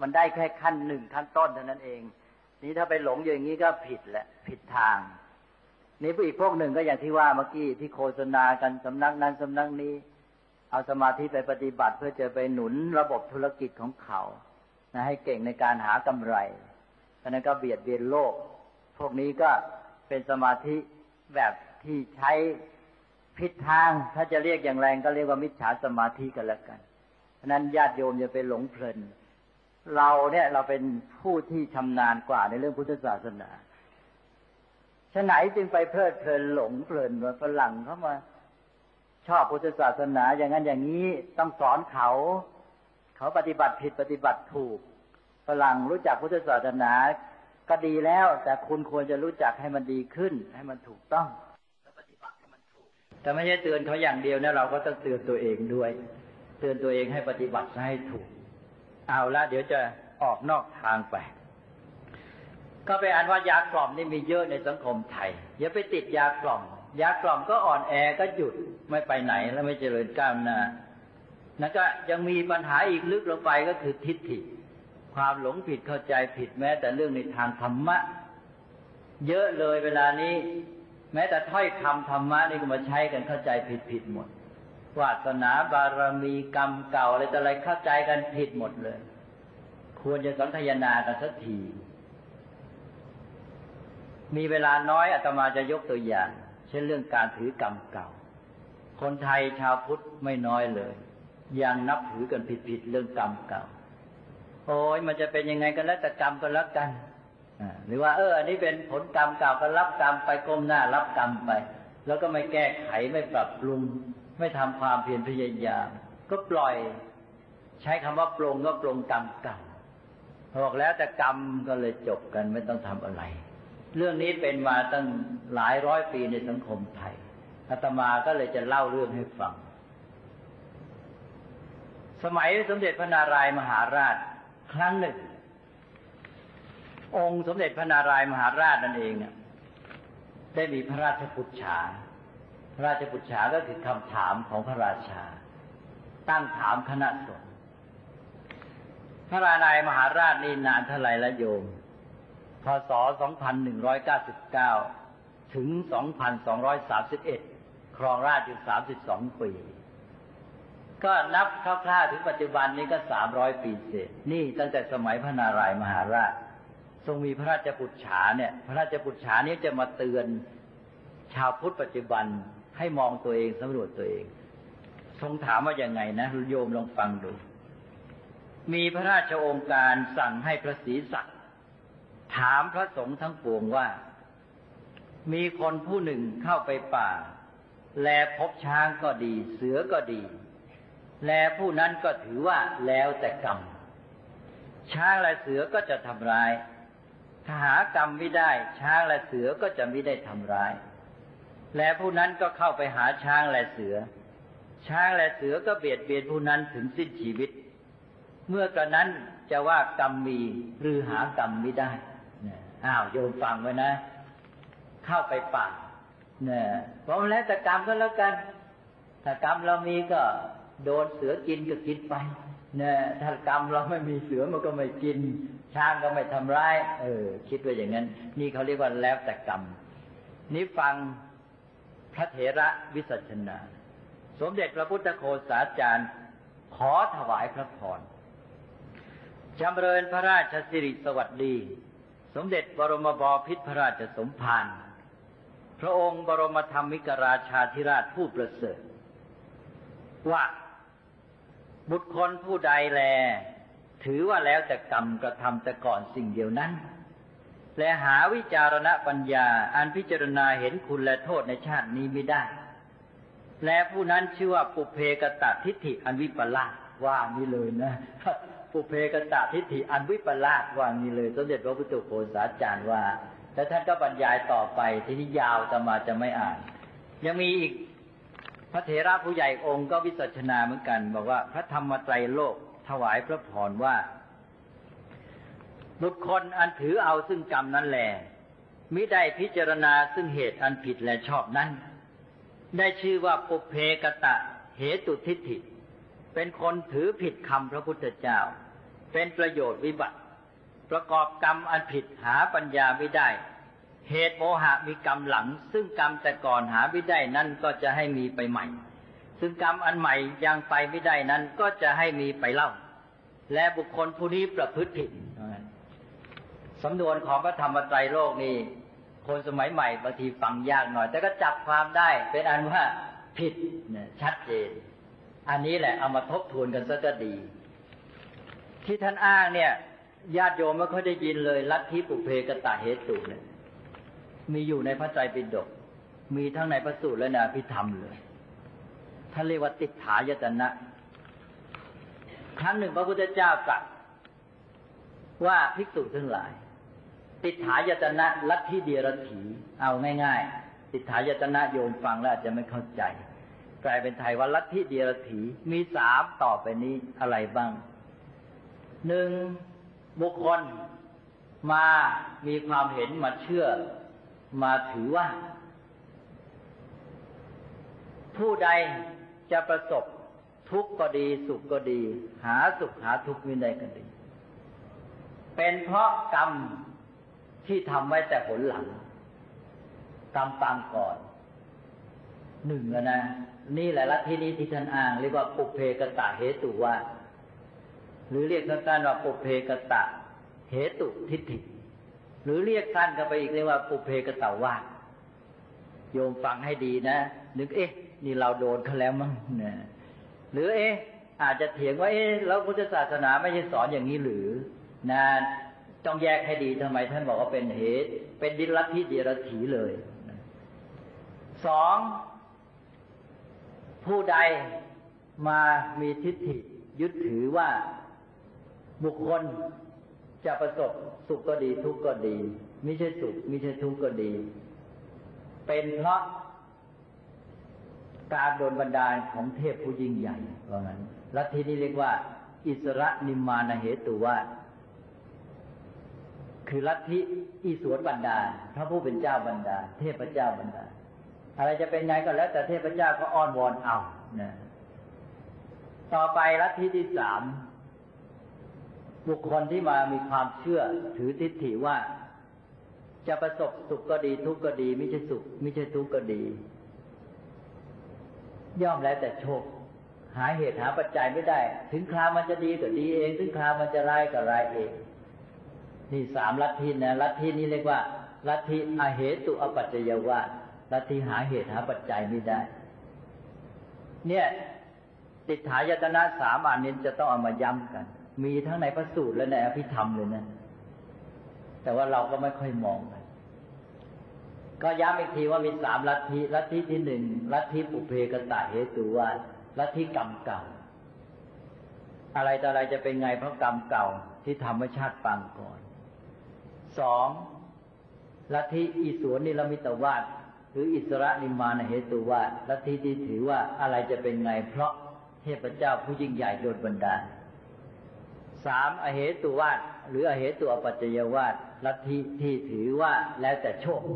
มันได้แค่ขั้นหนึ่งขั้นต้นเท่านั้นเองนี้ถ้าไปหลงอยู่อย่างนี้ก็ผิดแหละผิดทางนี่อีกพวกหนึ่งก็อย่างที่ว่าเมื่อกี้ที่โฆษณากันสำนักนั้นสำนักนี้เอาสมาธิไปปฏิบัติเพื่อจะไปหนุนระบบธุรกิจของเขานะให้เก่งในการหากำไรฉะนั้นก็เบียดเบียนโลกพวกนี้ก็เป็นสมาธิแบบที่ใช้ผิดทางถ้าจะเรียกอย่างแรงก็เรียกว่ามิจฉาสมาธิกันแล้วกันฉะนั้นญาติโยมอย่าไปหลงเพลินเราเนี่ยเราเป็นผู้ที่ชำนาญกว่าในเรื่องพุทธศาสนาฉะไหนจึงไปเพลิดเพลินหลงเพลินว่าฝรั่งเข้ามาชอบพุทธศาสนาอย่างนั้นอย่างนี้ต้องสอนเขาปฏิบัติผิดปฏิบัติถูกฝรั่งรู้จักพุทธศาสนาก็ดีแล้วแต่คุณควรจะรู้จักให้มันดีขึ้นให้มันถูกต้องปฏิบัติให้มันถูกแต่ไม่ใช่เตือนเขาอย่างเดียวนะเราก็ต้องเตือนตัวเองด้วยเตือนตัวเองให้ปฏิบัติให้ถูกเอาละเดี๋ยวจะออกนอกทางไปก็ไปอ่านว่ายากล่อมนี่มีเยอะในสังคมไทยอย่าไปติดยากล่อมก็อ่อนแอก็หยุดไม่ไปไหนแล้วไม่เจริญก้าวหน้านั่นก็ยังมีปัญหาอีกลึกลงไปก็คือทิฏฐิความหลงผิดเข้าใจผิดแม้แต่เรื่องในทางธรรมะเยอะเลยเวลานี้แม้แต่ถ้อยคำธรรมะนี่ก็มาใช้กันเข้าใจผิดหมดวาสนาบารมีกรรมเก่าอะไรต่ออะไรเข้าใจกันผิดหมดเลยควรจะสังคายนากันสักทีมีเวลาน้อยอาตมาจะยกตัวอย่างเช่นเรื่องการถือกรรมเก่าคนไทยชาวพุทธไม่น้อยเลยยังนับถือกันผิดเรื่องกรรมเก่าโอ้ยมันจะเป็นยังไงกันแล้วแต่กรรมก็แล้วกันหรือว่าอันนี้เป็นผลกรรมเก่าก็รับกรรมไปก้มหน้ารับกรรมไปแล้วก็ไม่แก้ไขไม่ปรับปรุงไม่ทำความเพียรพยายามก็ปล่อยใช้คำว่าปรงก็ปรงกรรมเก่าบอกแล้วแต่กรรมก็เลยจบกันไม่ต้องทำอะไรเรื่องนี้เป็นมาตั้งหลายร้อยปีในสังคมไทยอาตมาก็เลยจะเล่าเรื่องให้ฟังสมัยสมเด็จพระนารายณ์มหาราชครั้งหนึ่งองค์สมเด็จพระนารายณ์มหาราชนั่นเองได้มีพระราชปุจฉาพระราชปุจฉาก็คือคำถามของพระราชาตั้งถามคณะสงฆ์พระนารายณ์มหาราชนี่นานเท่าไหร่ละโยมพ.ศ. 2199 ถึง 2231 ครองราชอยู่32 ปีก็นับคร่าวๆถึงปัจจุบันนี้ก็300 ปีเศษนี่ตั้งแต่สมัยพระนารายณ์มหาราชทรงมีพระราชปุจฉาเนี่ยพระราชปุจฉานี้จะมาเตือนชาวพุทธปัจจุบันให้มองตัวเองสำรวจตัวเองทรงถามว่ายังไงนะโยมลองฟังดูมีพระราชโองการสั่งให้พระศรีสัตย์ถามพระสงฆ์ทั้งปวงว่ามีคนผู้หนึ่งเข้าไปป่าแลพบช้างก็ดีเสือก็ดีแลผู้นั้นก็ถือว่าแล้วแต่กรรมช้างและเสือก็จะทำร้ายถ้าหากรรมไม่ได้ช้างและเสือก็จะไม่ได้ทำร้ายและผู้นั้นก็เข้าไปหาช้างและเสือช้างและเสือก็เบียดเบียนผู้นั้นถึงสิ้นชีวิตเมื่อกระนั้นจะว่ากรรมมีหรือหากรรมไม่ได้โยมฟังไว้นะเข้าไปป่าเนี่ยเพราะแล้วแต่กรรมก็แล้วกันถ้ากรรมเรามีก็โดนเสือกินก็กินไปเนี่ยถ้ากรรมเราไม่มีเสือมันก็ไม่กินช้างก็ไม่ทำร้ายคิดว่าอย่างนั้นนี่เขาเรียกว่าแล้วแต่กรรมนี้ฟังพระเถระวิสัชนาสมเด็จพระพุทธโฆษาจารย์ขอถวายพระพรจำเริญพระราชสิริสวัสดีสมเด็จบรมบพิตรพระราชสมภารพระองค์บรมธรรมิกราชาธิราชผู้ประเสริฐว่าบุคคลผู้ใดแลถือว่าแล้วแต่กรรมกระทำแต่ก่อนสิ่งเดียวนั้นและหาวิจารณปัญญาอันพิจารณาเห็นคุณและโทษในชาตินี้ไม่ได้และผู้นั้นชื่อว่าปุเพกตทิฏฐิอันวิปลาสว่านี่เลยนะปุเพกตทิฏฐิอันวิปลาสว่านี่เลยสมเด็จพระพุทธโฆษาจารย์ว่าแต่ท่านก็บรรยายต่อไปทีนี้ยาวอาตมาจะไม่อ่านยังมีอีกพระเถระผู้ใหญ่องค์ก็วิสัชนาเหมือนกันบอกว่าพระธรรมไตรโลกถวายพระพรว่าบุคคลอันถือเอาซึ่งกรรมนั้นแลมิได้พิจารณาซึ่งเหตุอันผิดและชอบนั้นได้ชื่อว่าปุเพกตะเหตุทิฏฐิเป็นคนถือผิดคำพระพุทธเจ้าเป็นประโยชน์วิบัติประกอบกรรมอันผิดหาปัญญาไม่ได้เหตุโมหะมีกรรมหลังซึ่งกรรมแต่ก่อนหาไม่ได้นั้นก็จะให้มีไปใหม่ซึ่งกรรมอันใหม่ยังไปไม่ได้นั้นก็จะให้มีไปเล่าและบุคคลผู้นี้ประพฤติผิดสำนวนของพระธรรมไตรโลกนี่คนสมัยใหม่บางทีฟังยากหน่อยแต่ก็จับความได้เป็นอันว่าผิดชัดเจนอันนี้แหละเอามาทบทวนกันซะก็ดีที่ท่านอ้างเนี่ยญาติโยมไม่ค่อยได้ยินเลยลัทธิปุเพกตเหตุเนี่ยมีอยู่ในพระไตรปิฎกมีทั้งในพระสูตรและในอภิธรรมเลยท่านเรียกว่าติฏฐายตนะครั้งหนึ่งพระพุทธเจ้าตรัสว่าภิกษุทั้งหลายติฏฐายตนะลัทธิเดียรถีเอาง่ายๆติฏฐายตนะโยมฟังแล้วอาจจะไม่เข้าใจกลายเป็นไทยว่าลัทธิเดียรถีมี3ต่อไปนี้อะไรบ้าง1บุคคลมามีความเห็นมาเชื่อมาถือว่าผู้ใดจะประสบทุกข์ก็ดีสุขก็ดีหาสุขหาทุกข์ไม่ได้ก็ดีเป็นเพราะกรรมที่ทำไว้แต่ผลหลังกรรมปางก่อน1แล้วนะนี่แหละลัทธินี้ที่ท่านอ้างเรียกว่าปุเพกตเหตุวาทหรือเรียกสั้นๆว่าปุเพกตเหตุทิฏฐิหรือเรียกสั้นกันไปอีกเรียกว่าปุเพกตวาทโยมฟังให้ดีนะนึกนี่เราโดนเขาแล้วมั้งเนี่ยหรืออาจจะเถียงว่าแล้วพุทธศาสนาไม่ใช่สอนอย่างนี้หรือนะต้องแยกให้ดีทำไมท่านบอกว่าเป็นเหตุเป็นดิลัทธิเดียรถีเลย2ผู้ใดมามีทิฏฐิยึดถือว่าบุคคลจะประสบสุขก็ดีทุกข์ก็ดีไม่ใช่สุขไม่ใช่ทุกข์ก็ดีเป็นเพราะการโดนบันดาลของเทพผู้ยิ่งใหญ่ว่างั้นลัทธินี้เรียกว่าอิสระนิมมานเหตุวาทคือลัทธิอิศวรบันดาลพระผู้เป็นเจ้าบันดาลเทพเจ้าบันดาลอะไรจะเป็นไงก็แล้วแต่เทพเจ้าก็อ้อนวอนเอานะต่อไปลัทธิที่3บุคคลที่มามีความเชื่อถือทิฏฐิว่าจะประสบสุขก็ดีทุกข์ก็ดีไม่ใช่สุขไม่ใช่ทุกข์ก็ดีย่อมแล้วแต่โชคหาเหตุหาปัจจัยไม่ได้ถึงคราวมันจะดีก็ดีเองถึงคราวมันจะร้ายก็ร้ายเองนี่3ลัทธินะลัทธินี้เรียกว่าลัทธิอเหตุอปัจจยวาทลัทธิหาเหตุหาปัจจัยไม่ได้เนี่ยติฏฐายตนะ3อันนี้จะต้องเอามาย้ำกันมีทั้งในพระสูตรและในอภิธรรมเลยนะแต่ว่าเราก็ไม่ค่อยมองกันก็ย้ำอีกทีว่ามี3ลัทธิลัทธิที่1ลัทธิปุเพกตเหตุวาทลัทธิกรรมเก่าอะไรต่ออะไรจะเป็นไงเพราะกรรมเก่าที่ทำให้ชาติปางก่อน2ลัทธิอิศวรนิรมิตวาทหรืออิสระนิมมานเหตุวาทลัทธิที่ถือว่าอะไรจะเป็นไงเพราะเทพเจ้าผู้ยิ่งใหญ่โดนบันดาล3อเหตุวาทหรืออเหตุอปัจจยวาทลัทธิที่ถือว่าแล้วแต่โชค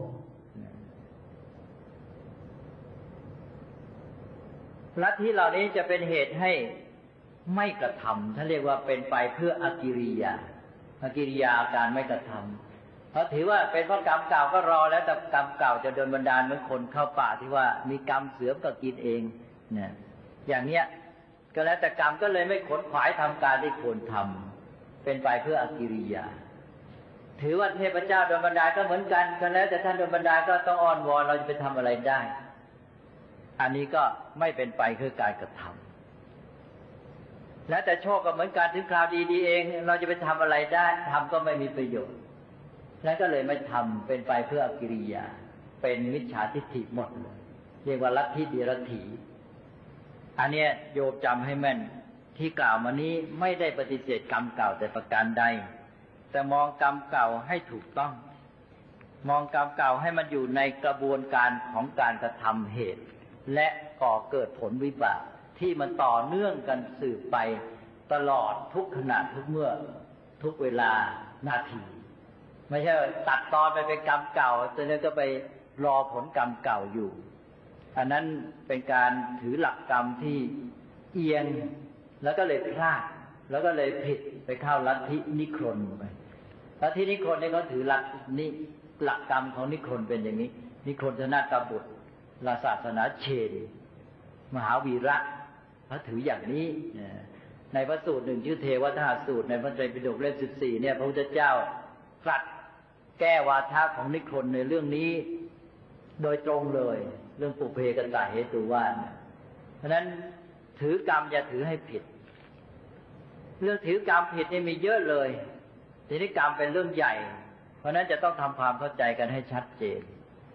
ลัทธิเหล่านี้จะเป็นเหตุให้ไม่กระทำท่านเรียกว่าเป็นไปเพื่ออกิริยาอกิริยาการไม่กระทำเพราะถือว่าเป็นเพราะกรรมเก่าก็รอแล้วแต่กรรมเก่าจะโดนบันดาลเหมือนคนเข้าป่าที่ว่ามีกรรมเสือก็กินเองเนี่ยอย่างเนี้ยก็แล้วแต่กรรมก็เลยไม่ขนขวายทำการที่ควรทำเป็นไปเพื่ออกิริยาถือว่าเทพเจ้าโดนบันดาลก็เหมือนกันก็แล้วแต่ท่านโดนบันดาลก็ต้องอ้อนวอนเราจะไปทำอะไรได้อันนี้ก็ไม่เป็นไปคือการกระทำและแต่โชคก็เหมือนกันถึงคราวดีๆเองเราจะไปทำอะไรได้ทำก็ไม่มีประโยชน์แล้วก็เลยไม่ทำเป็นไปเพื่ออกิริยาเป็นมิจฉาทิฏฐิหมดเลยเรียกว่าลัทธิเดียรถีอันเนี้ยโยมจำให้แม่นที่กล่าวมานี้ไม่ได้ปฏิเสธกรรมเก่าแต่ประการใดแต่มองกรรมเก่าให้ถูกต้องมองกรรมเก่าให้มันอยู่ในกระบวนการของการกระทำเหตุและก่อเกิดผลวิบากที่มันต่อเนื่องกันสืบไปตลอดทุกขณะทุกเมื่อทุกเวลานาทีไม่ใช่ตัดตอนไปเป็นกรรมเก่าจนนั้นก็ไปรอผลกรรมเก่าอยู่อันนั้นเป็นการถือหลักกรรมที่เอียงแล้วก็เลยพลาดแล้วก็เลยผิดไปเข้าลัทธินิครนไปลัทธินิครนนี่เขาถือหลักกรรมของนิครนเป็นอย่างนี้นิครนธนกบุตรศาสนาเชนมหาวีระเขาถืออย่างนี้ในพระสูตรหนึ่งชื่อเทวทาสูตรในพระไตรปิฎกเล่ม14เนี่ยพระพุทธเจ้าตรัสแก้วาทะของนิครนในเรื่องนี้โดยตรงเลยเรื่องปุเพกตเหตุวาทเพราะนั้นถือกรรมอย่าถือให้ผิดเรื่องถือกรรมผิดนี่มีเยอะเลยทีนี้กรรมเป็นเรื่องใหญ่เพราะนั้นจะต้องทำความเข้าใจกันให้ชัดเจน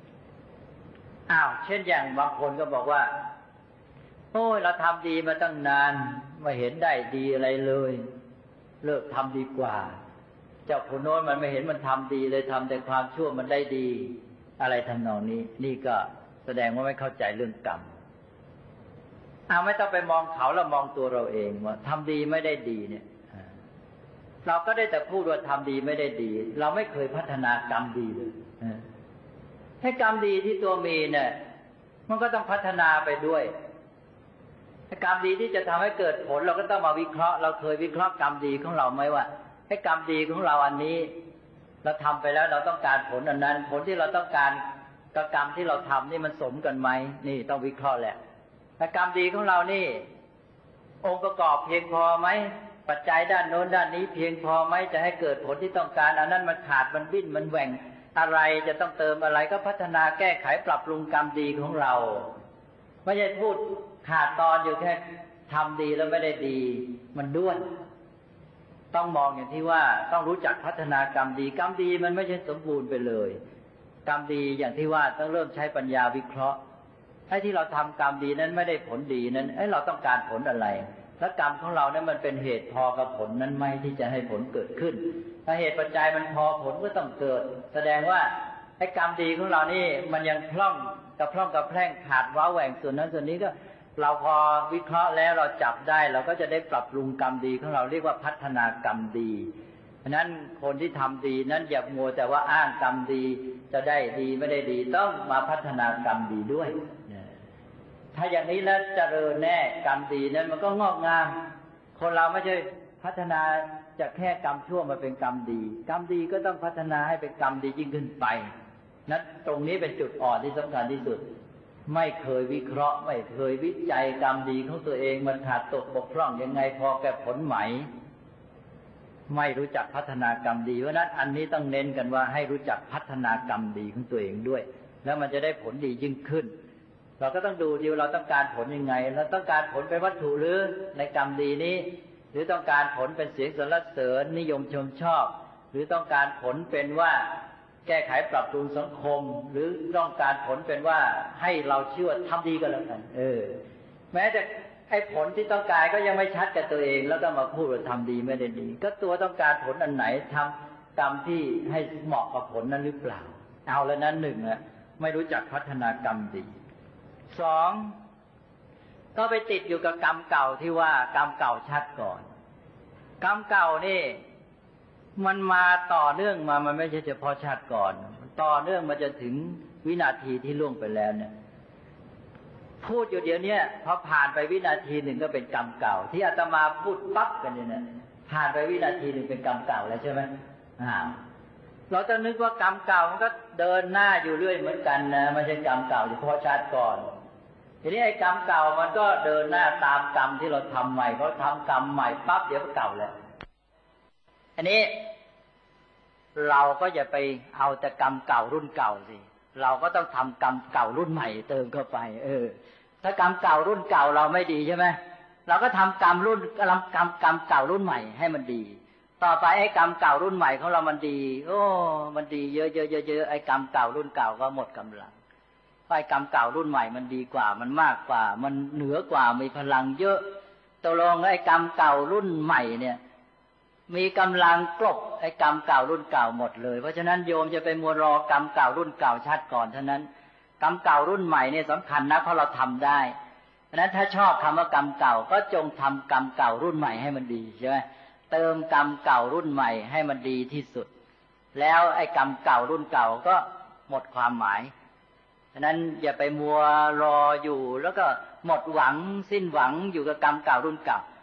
เช่นอย่างบางคนก็บอกว่าโอ้ยเราทำดีมาตั้งนานไม่เห็นได้ดีอะไรเลยเลิกทำดีกว่าเจ้าคนโน้นมันไม่เห็นมันทำดีเลยทำแต่ความชั่วมันได้ดีอะไรทำนองนี้นี่ก็แสดงว่าไม่เข้าใจเรื่องกรรมไม่ต้องไปมองเขาแล้วมองตัวเราเองว่าทำดีไม่ได้ดีเนี่ยเราก็ได้แต่พูดว่าทำดีไม่ได้ดีเราไม่เคยพัฒนากรรมดีเลยให้กรรมดีที่ตัวมีเนี่ยมันก็ต้องพัฒนาไปด้วยกรรมดีที่จะทำให้เกิดผลเราก็ต้องมาวิเคราะห์เราเคยวิเคราะห์กรรมดีของเราไหมว่าให้กรรมดีของเราอันนี้เราทำไปแล้วเราต้องการผลอันนั้นผลที่เราต้องการกับกรรมที่เราทำนี่มันสมกันไหมนี่ต้องวิเคราะห์แหละแต่กรรมดีของเรานี่องค์ประกอบเพียงพอไหมปัจจัยด้านโน้นด้านนี้เพียงพอไหมจะให้เกิดผลที่ต้องการอันนั้นมันขาดมันบิ้นมันแหว่งอะไรจะต้องเติมอะไรก็พัฒนาแก้ไขปรับปรุงกรรมดีของเราไม่ใช่พูดขาดตอนอยู่แค่ทำดีแล้วไม่ได้ดีมันด้วนต้องมองอย่างที่ว่าต้องรู้จักพัฒนากรรมดีกรรมดีมันไม่ใช่สมบูรณ์ไปเลยกรรมดีอย่างที่ว่าต้องเริ่มใช้ปัญญาวิเคราะห์ให้ที่เราทำกรรมดีนั้นไม่ได้ผลดีนั้นเราต้องการผลอะไรและกรรมของเรานั้นมันเป็นเหตุพอกับผลนั้นไหมที่จะให้ผลเกิดขึ้นถ้าเหตุปัจจัยมันพอผลก็ต้องเกิดแสดงว่าไอ้กรรมดีของเรานี่มันยังพร่องกับแพร่งขาดว้าแหว่งส่วนนั้นส่วนนี้ก็เราพอวิเคราะห์แล้วเราจับได้เราก็จะได้ปรับปรุงกรรมดีของเราเรียกว่าพัฒนากรรมดีเพราะนั้นคนที่ทำดีนั้นอย่ามัวแต่ว่าอ้างกรรมดีจะได้ดีไม่ได้ดีต้องมาพัฒนากรรมดีด้วยถ้าอย่างนี้แล้วเจริญแน่กรรมดีนั้นมันก็งอกงามคนเราไม่ใช่พัฒนาจากแค่กรรมชั่วมาเป็นกรรมดีกรรมดีก็ต้องพัฒนาให้เป็นกรรมดียิ่งขึ้นไปนั้นตรงนี้เป็นจุดอ่อนที่สำคัญที่สุดไม่เคยวิเคราะห์ไม่เคยวิจัยกรรมดีของตัวเองมันขาดตกบกพร่องยังไงพอแก่ผลไหมไม่รู้จักพัฒนากรรมดีเพราะนั้นอันนี้ต้องเน้นกันว่าให้รู้จักพัฒนากรรมดีของตัวเองด้วยแล้วมันจะได้ผลดียิ่งขึ้นเราก็ต้องดูดีว่าเราต้องการผลยังไงเราต้องการผลเป็นวัตถุหรือในกรรมดีนี้หรือต้องการผลเป็นเสียงสรรเสริญนิยมชมชอบหรือต้องการผลเป็นว่าแก้ไขปรับปรุงสังคมหรือต้องการผลเป็นว่าให้เราเชื่อทำดีกันแล้วกันแม้แต่ไอ้ผลที่ต้องการก็ยังไม่ชัดกับตัวเองแล้วก็มาพูดว่าทำดีไม่ได้ดีก็ตัวต้องการผลอันไหนทำกรรมที่ให้เหมาะกับผลนั้นหรือเปล่าเอาแล้วนั้นหนึ่งนะไม่รู้จักพัฒนากรรมดีสองก็ไปติดอยู่กับกรรมเก่าที่ว่ากรรมเก่าชัดก่อนกรรมเก่านี่มันมาต่อเนื่องมามันไม่ใช่เฉพาะชาติก่อนต่อเนื่องมาจนถึงวินาทีที่ล่วงไปแล้วเนี่ยพูดอยู่เดี๋ยวนี้พอผ่านไปวินาทีหนึ่งก็เป็นกรรมเก่าที่อาตมาพูดปั๊บกันเนี่ยผ่านไปวินาทีหนึ่งเป็นกรรมเก่าแล้วใช่ไหมเราจะนึกว่ากรรมเก่ามันก็เดินหน้าอยู่เรื่อยเหมือนกันนะไม่ใช่กรรมเก่าเฉพาะชาติก่อนทีนี้ไอ้กรรมเก่ามันก็เดินหน้าตามกรรมที่เราทำใหม่เพราะทำกรรมใหม่ปั๊บเดี๋ยวก็เก่าแล้วอันนี้เราก็อย่าไปเอาแต่กรรมเก่ารุ่นเก่าสิเราก็ต้องทำกรรมเก่ารุ่นใหม่เติมเข้าไปถ้ากรรมเก่ารุ่นเก่าเราไม่ดีใช่ไหมเราก็ทำกรรมเก่ารุ่นใหม่ให้มันดีต่อไปไอ้กรรมเก่ารุ่นใหม่ของเรามันดีมันดีเยอะไอ้กรรมเก่ารุ่นเก่าก็หมดกำลังไอ้กรรมเก่ารุ่นใหม่มันดีกว่ามันมากกว่ามันเหนือกว่ามีพลังเยอะตกลงไอ้กรรมเก่ารุ่นใหม่เนี่ยมีกำลังกลบไอ้กรรมเก่ารุ่นเก่าหมดเลยเพราะฉะนั้นโยมจะไปมัวรอกรรมเก่ารุ่นเก่าชาติก่อนเท่านั้นกรรมเก่ารุ่นใหม่เนี่ยสำคัญนะเพราะเราทำได้เพราะฉะนั้นถ้าชอบคำว่ากรรมเก่าก็จงทำกรรมเก่ารุ่นใหม่ให้มันดีใช่ไหมเติมกรรมเก่ารุ่นใหม่ให้มันดีที่สุดแล้วไอ้กรรมเก่ารุ่นเก่าก็หมดความหมายฉะนั้นอย่าไปมัวรออยู่แล้วก็หมดหวังสิ้นหวังอยู่กับกรรมเก่ารุ่นเก่า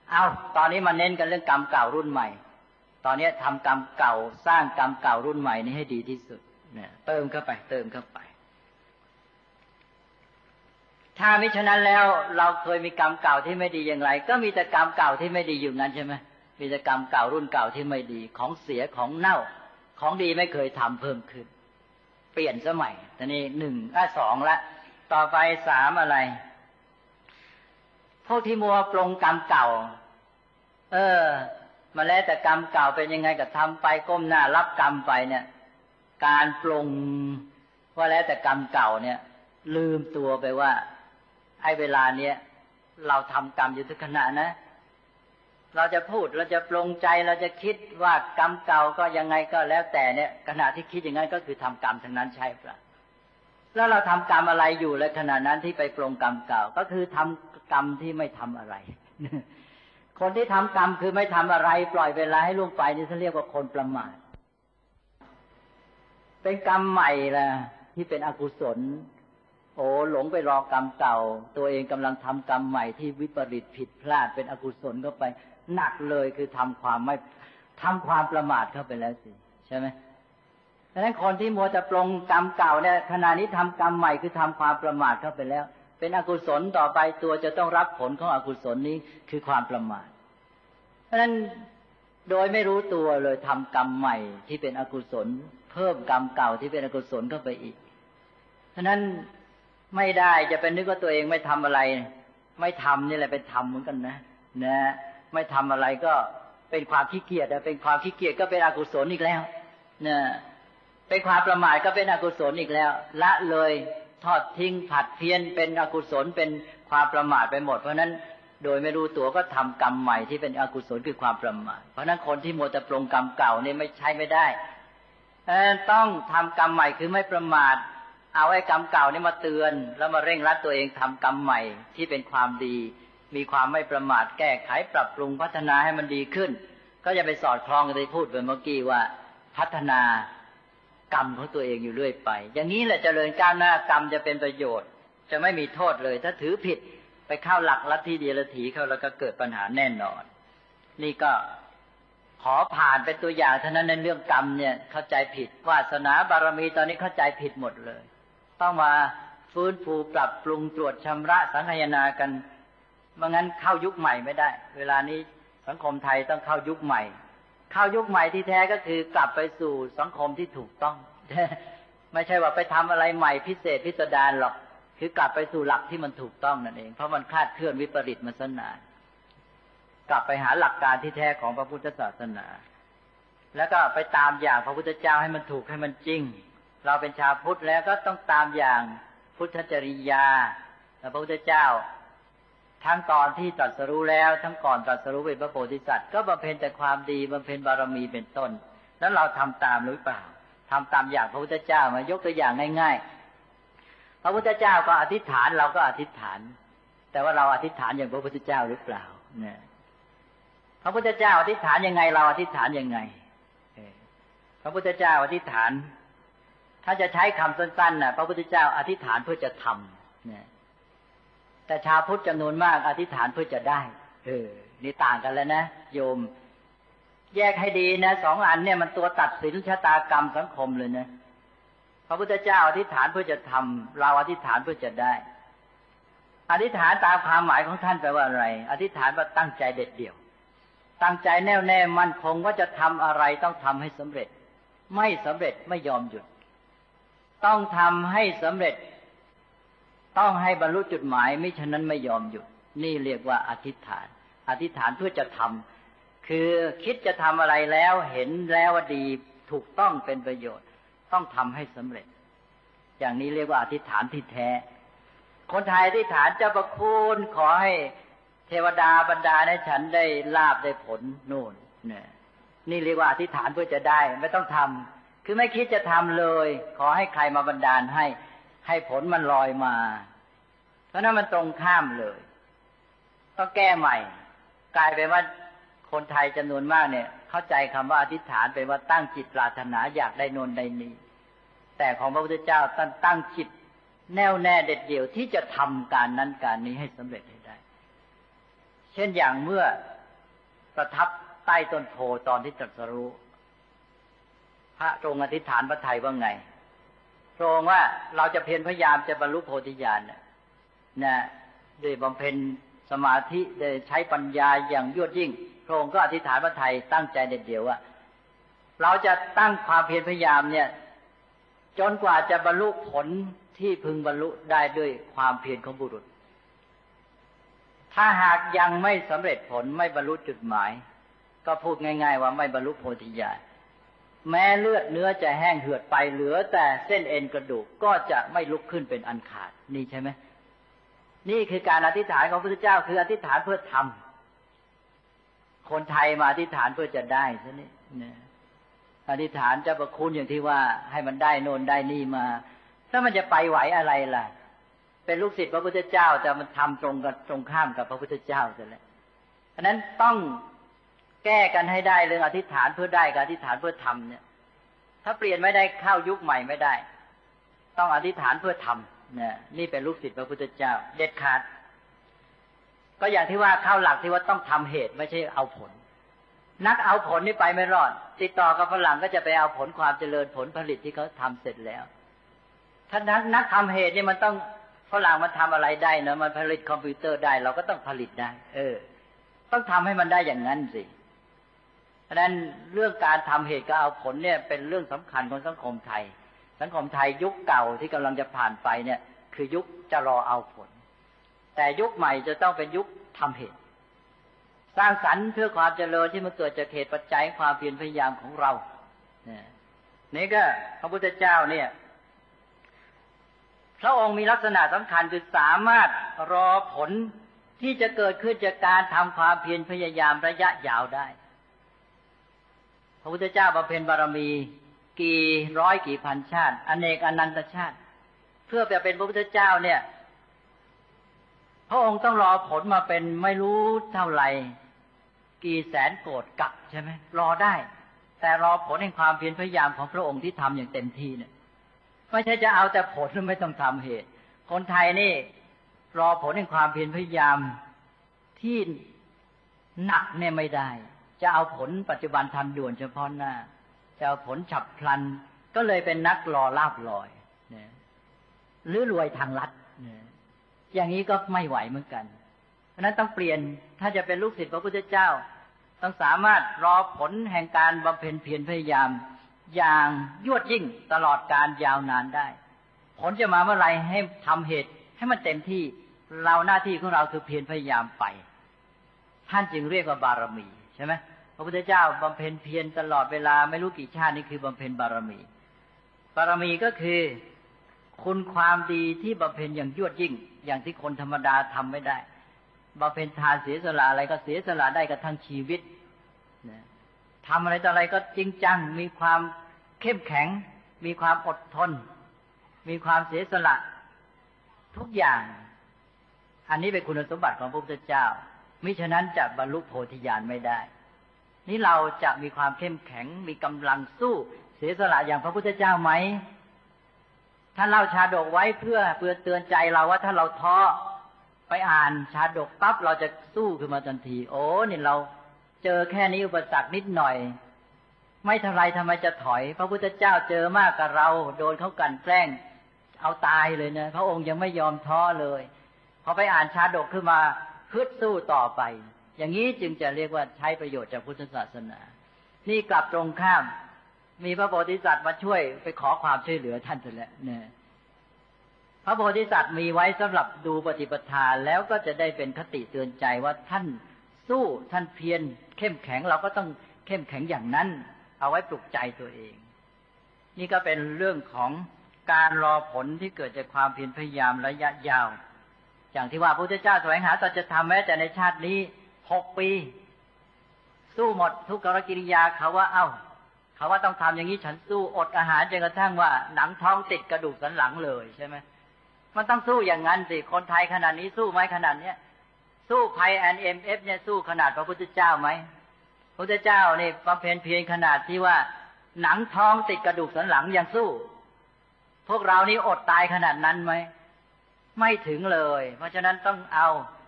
เอาตอนนี้มาเน้นกันเรื่องกรรมเก่ารุ่นใหม่ตอนนี้ทำกรรมเก่าสร้างกรรมเก่ารุ่นใหม่นี้ให้ดีที่สุดเนี่ยเติมเข้าไปถ้ามิฉะนั้นแล้วเราเคยมีกรรมเก่าที่ไม่ดีอย่างไรก็มีแต่กรรมเก่าที่ไม่ดีอยู่นั้นใช่ไหมมีแต่กรรมเก่ารุ่นเก่าที่ไม่ดีของเสียของเน่าของดีไม่เคยทำเพิ่มขึ้นเปลี่ยนสมัยตอนนี้สองละต่อไปสามอะไรพวกที่มัวปรงกรรมเก่ามาแล้วแต่กรรมเก่าเป็นยังไงก็ทำไปก้มหน้ารับกรรมไปเนี่ยการปรงว่าแล้วแต่กรรมเก่าเนี่ยลืมตัวไปว่าไอ้เวลาเนี้ยเราทำกรรมอยู่ทุกขณะนะเราจะพูดเราจะปรงใจเราจะคิดว่ากรรมเก่าก็ยังไงก็แล้วแต่เนี่ยขณะที่คิดอย่างนั้นก็คือทำกรรมทั้งนั้นใช่ปะแล้วเราทำกรรมอะไรอยู่และขณะนั้นที่ไปปรงกรรมเก่าก็คือทำกรรมที่ไม่ทำอะไรคนที่ทำกรรมคือไม่ทำอะไรปล่อยเวลาให้ล่วงไปนี่เขาเรียกว่าคนประมาทเป็นกรรมใหม่ล่ะที่เป็นอกุศลหลงไปรอกรรมเก่าตัวเองกำลังทำกรรมใหม่ที่วิปริตผิดพลาดเป็นอกุศลเข้าไปหนักเลยคือทำความประมาทเข้าไปแล้วสิใช่ไหมดังนั้นคนที่มัวจะปรงกรรมเก่าเนี่ยขณะนี้ทำกรรมใหม่คือทำความประมาทเข้าไปแล้วเป็นอกุศลต่อไปตัวจะต้องรับผลของอกุศลนี้คือความประมาทเพราะฉะนั้นโดยไม่รู้ตัวเลยทำกรรมใหม่ที่เป็นอกุศลเพิ่มกรรมเก่าที่เป็นอกุศลเข้าไปอีกฉะนั้นไม่ได้จะเป็นนึกว่าตัวเองไม่ทำอะไรไม่ทำนี่แหละเป็นทำเหมือนกันนะไม่ทำอะไรก็เป็นความขี้เกียจเป็นความขี้เกียจก็เป็นอกุศลอีกแล้วเป็นความประมาทก็เป็นอกุศลอีกแล้วละเลยทอดทิ้งผัดเพี้ยนเป็นอกุศลเป็นความประมาทไปหมดเพราะนั้นโดยไม่รู้ตัวก็ทำกรรมใหม่ที่เป็นอกุศลคือความประมาทเพราะนั้นคนที่มัวแต่ปรงกรรมเก่านี่ไม่ได้ต้องทำกรรมใหม่คือไม่ประมาทเอาไอ้กรรมเก่านี่มาเตือนแล้วมาเร่งรัดตัวเองทำกรรมใหม่ที่เป็นความดีมีความไม่ประมาทแก้ไขปรับปรุงพัฒนาให้มันดีขึ้นก็จะไปสอดคล้องกับที่พูดไปเมื่อกี้ว่าพัฒนากรรมของตัวเองอยู่เรื่อยไปอย่างนี้แหละเจริญก้าวหน้ากรรมจะเป็นประโยชน์จะไม่มีโทษเลยถ้าถือผิดไปเข้าหลักลัทธิเดียรถีเข้าแล้วก็เกิดปัญหาแน่นอนนี่ก็ขอผ่านเป็นตัวอย่างเท่านั้นในเรื่องกรรมเนี่ยเข้าใจผิดวาสนาบารมีตอนนี้เข้าใจผิดหมดเลยต้องมาฟื้นฟูปรับปรุงตรวจชำระสังคายนากันไม่งั้นเข้ายุคใหม่ไม่ได้เวลานี้สังคมไทยต้องเข้ายุคใหม่เข้ายุคใหม่ที่แท้ก็คือกลับไปสู่สังคมที่ถูกต้องไม่ใช่ว่าไปทำอะไรใหม่พิเศษพิสดารหรอกคือกลับไปสู่หลักที่มันถูกต้องนั่นเองเพราะมันคลาดเคลื่อนวิปริตมาซะนานกลับไปหาหลักการที่แท้ของพระพุทธศาสนาแล้วก็ไปตามอย่างพระพุทธเจ้าให้มันถูกให้มันจริงเราเป็นชาวพุทธแล้วก็ต้องตามอย่างพุทธจริยาพระพุทธเจ้าทั้งตอนที่ตรัสรู้แล้วทั้งก่อนตรัสรู้เป็นพระโพธิสัตว์ก็บำเพ็ญแต่ความดีบำเพ็ญบารมีเป็นต้นแล้วเราทำตามหรือเปล่าทำตามอย่างพระพุทธเจ้ามายกตัวอย่างง่ายๆพระพุทธเจ้าก็อธิษฐานเราก็อธิษฐานแต่ว่าเราอธิษฐานอย่างพระพุทธเจ้าหรือเปล่าเนี่ยพระพุทธเจ้าอธิษฐานยังไงเราอธิษฐานยังไงพระพุทธเจ้าอธิษฐานถ้าจะใช้คำสั้นๆน่ะพระพุทธเจ้าอธิษฐานเพื่อจะทำเนี่ยแต่ชาวพุทธจำนวนมากอธิษฐานเพื่อจะได้นี่ต่างกันแล้วนะโยมแยกให้ดีนะสองอันเนี่ยมันตัวตัดสินชะตากรรมสังคมเลยนะพระพุทธเจ้าอธิษฐานเพื่อจะทำเราอธิษฐานเพื่อจะได้อธิษฐานตามความหมายของท่านแปลว่าอะไรอธิษฐานว่าตั้งใจเด็ดเดี่ยวตั้งใจแน่วแน่มั่นคงว่าจะทำอะไรต้องทำให้สำเร็จไม่สำเร็จไม่ยอมหยุดต้องทำให้สำเร็จต้องให้บรรลุจุดหมายมิฉะนั้นไม่ยอมหยุดนี่เรียกว่าอธิษฐานอธิษฐานเพื่อจะทำคือคิดจะทำอะไรแล้วเห็นแล้วว่าดีถูกต้องเป็นประโยชน์ต้องทำให้สำเร็จอย่างนี้เรียกว่าอธิษฐานที่แท้คนไทยอธิษฐานเจ้าประคุณขอให้เทวดาบันดาลให้ฉันได้ลาภได้ผลโน่นเนี่ยนี่เรียกว่าอธิษฐานเพื่อจะได้ไม่ต้องทำคือไม่คิดจะทำเลยขอให้ใครมาบันดาลให้ผลมันลอยมาเพราะนั้นมันตรงข้ามเลยต้องแก้ใหม่กลายเป็นว่าคนไทยจำนวนมากเนี่ยเข้าใจคำว่าอธิษฐานเป็นว่าตั้งจิตปรารถนาอยากได้โน่นได้นี่แต่ของพระพุทธเจ้าตั้งจิตแน่วแน่เด็ดเดี่ยวที่จะทำการนั้นการนี้ให้สำเร็จให้ได้เช่นอย่างเมื่อประทับใต้ต้นโพตอนที่ตรัสรู้พระทรงอธิษฐานพระทัยว่าไงทรงว่าเราจะเพียรพยายามจะบรรลุโพธิญาณนะด้วยบำเพ็ญสมาธิได้ใช้ปัญญาอย่างยวดยิ่งพระองค์ก็อธิษฐานพระทัยตั้งใจเด็ดเดี่ยวว่าเราจะตั้งความเพียรพยายามเนี่ยจนกว่าจะบรรลุผลที่พึงบรรลุได้ด้วยความเพียรของบุรุษถ้าหากยังไม่สำเร็จผลไม่บรรลุจุดหมายก็พูดง่ายๆว่าไม่บรรลุโพธิญาณแม้เลือดเนื้อจะแห้งเหือดไปเหลือแต่เส้นเอ็นกระดูกก็จะไม่ลุกขึ้นเป็นอันขาดนี่ใช่ไหมนี่คือการอธิษฐานของพระพุทธเจ้าคืออธิษฐานเพื่อทำคนไทยมาอธิษฐานเพื่อจะได้ซะนี่อธิษฐานเจ้าประคุณอย่างที่ว่าให้มันได้โน่นได้นี่มาถ้ามันจะไปไหวอะไรล่ะเป็นลูกศิษย์พระพุทธเจ้าแต่มันทำตรงข้ามกับพระพุทธเจ้าซะแล้วฉะนั้นต้องแก้กันให้ได้เรื่องอธิษฐานเพื่อได้กับอธิษฐานเพื่อทำเนี่ยถ้าเปลี่ยนไม่ได้เข้ายุคใหม่ไม่ได้ต้องอธิษฐานเพื่อทำเนี่ยนี่เป็นลูกศิษย์พระพุทธเจ้าเด็ดขาดก็อย่างที่ว่าเข้าหลักที่ว่าต้องทำเหตุไม่ใช่เอาผลนักเอาผลนี่ไปไม่รอดติดต่อกับฝรั่งก็จะไปเอาผลความเจริญผลผลิตที่เขาทำเสร็จแล้วถ้านักทำเหตุนี่มันต้องฝรั่งมันทำอะไรได้นะมันผลิตคอมพิวเตอร์ได้เราก็ต้องผลิตได้ต้องทำให้มันได้อย่างนั้นสิเพราะฉะนั้นเรื่องการทำเหตุกับเอาผลเนี่ยเป็นเรื่องสำคัญของสังคมไทยสังคมไทยยุคเก่าที่กำลังจะผ่านไปเนี่ยคือยุคจะรอเอาผลแต่ยุคใหม่จะต้องเป็นยุคทำเหตุสร้างสรรค์เพื่อความเจริญที่มันเกิดจากเหตุปัจจัยความเพียรพยายามของเรานี่ก็พระพุทธเจ้าเนี่ยพระองค์มีลักษณะสำคัญคือสามารถรอผลที่จะเกิดขึ้นจากการทำความเพียรพยายามระยะยาวได้พระพุทธเจ้าบำเพ็ญบารมีกี่ร้อยกี่พันชาติอเนกอนันตชาติเพื่อจะเป็นพระพุทธเจ้าเนี่ยพระองค์ต้องรอผลมาเป็นไม่รู้เท่าไหร่กี่แสนโกฏกับใช่ไหมรอได้แต่รอผลแห่งความเพียรพยายามของพระองค์ที่ทำอย่างเต็มที่เนี่ยไม่ใช่จะเอาแต่ผลไม่ต้องทำเหตุคนไทยนี่รอผลแห่งความเพียรพยายามที่หนักเนี่ยไม่ได้จะเอาผลปัจจุบันทันด่วนเฉพาะหน้าจะเอาผลฉับพลันก็เลยเป็นนักรอลาภลอยหรือรวยทางลัดอย่างนี้ก็ไม่ไหวเหมือนกันเพราะนั้นต้องเปลี่ยนถ้าจะเป็นลูกศิษย์พระพุทธเจ้าต้องสามารถรอผลแห่งการบำเพ็ญเพียรพยายามอย่างยวดยิ่งตลอดการยาวนานได้ผลจะมาเมื่อไรให้ทำเหตุให้มันเต็มที่เราหน้าที่ของเราคือเพียรพยายามไปท่านจึงเรียกว่าบารมีใช่ไหมพระพุทธเจ้าบำเพ็ญเพียรตลอดเวลาไม่รู้กี่ชาตินี่คือบำเพ็ญบารมีบารมีก็คือคุณความดีที่บำเพ็ญอย่างยวดยิ่งอย่างที่คนธรรมดาทำไม่ได้บำเพ็ญทานเสียสละอะไรก็เสียสละได้กับทั้งชีวิตทำอะไรต่ออะไรก็จริงจังมีความเข้มแข็งมีความอดทนมีความเสียสละทุกอย่างอันนี้เป็นคุณสมบัติของพระพุทธเจ้ามิฉะนั้นจะบรรลุโพธิญาณไม่ได้นี่เราจะมีความเข้มแข็งมีกำลังสู้เสียสละอย่างพระพุทธเจ้าไหมท่านเล่าชาดกไว้เพื่อเตือนใจเราว่าถ้าเราท้อไปอ่านชาดกปั๊บเราจะสู้ขึ้นมาทันทีโอ้นี่เราเจอแค่นี้อุปสรรคนิดหน่อยไม่เท่าไรทำไมจะถอยพระพุทธเจ้าเจอมากกับเราโดนเขากลั่นแกล้งเอาตายเลยนะพระองค์ยังไม่ยอมท้อเลยพอไปอ่านชาดกขึ้นมาฮึดสู้ต่อไปอย่างนี้จึงจะเรียกว่าใช้ประโยชน์จากพุทธศาสนานี่กลับตรงข้ามมีพระโพธิสัตว์มาช่วยไปขอความช่วยเหลือท่านเสร็จแล้วเนี่ยพระโพธิสัตว์มีไว้สำหรับดูปฏิปทาแล้วก็จะได้เป็นคติเตือนใจว่าท่านสู้ท่านเพียรเข้มแข็งเราก็ต้องเข้มแข็งอย่างนั้นเอาไว้ปลุกใจตัวเองนี่ก็เป็นเรื่องของการรอผลที่เกิดจากความเพียรพยายามระยะยาวอย่างที่ว่าพระพุทธเจ้าแสวงหาสัจธรรมแม้แต่ในชาตินี้6 ปีสู้หมดทุกขกิริยาเขาว่าเขาว่าต้องทำอย่างนี้ฉันสู้อดอาหารจนกระทั่งว่าหนังท้องติดกระดูกสันหลังเลยใช่ไหมมันต้องสู้อย่างนั้นสิคนไทยขนาดนี้สู้ไหมขนาดเนี้ยสู้ภัย NMF เนี่ยสู้ขนาดพระพุทธเจ้าไหมพระพุทธเจ้านี่บำเพ็ญเพียรขนาดที่ว่าหนังท้องติดกระดูกสันหลังยังสู้พวกเรานี่อดตายขนาดนั้นไหมไม่ถึงเลยเพราะฉะนั้นต้องเอา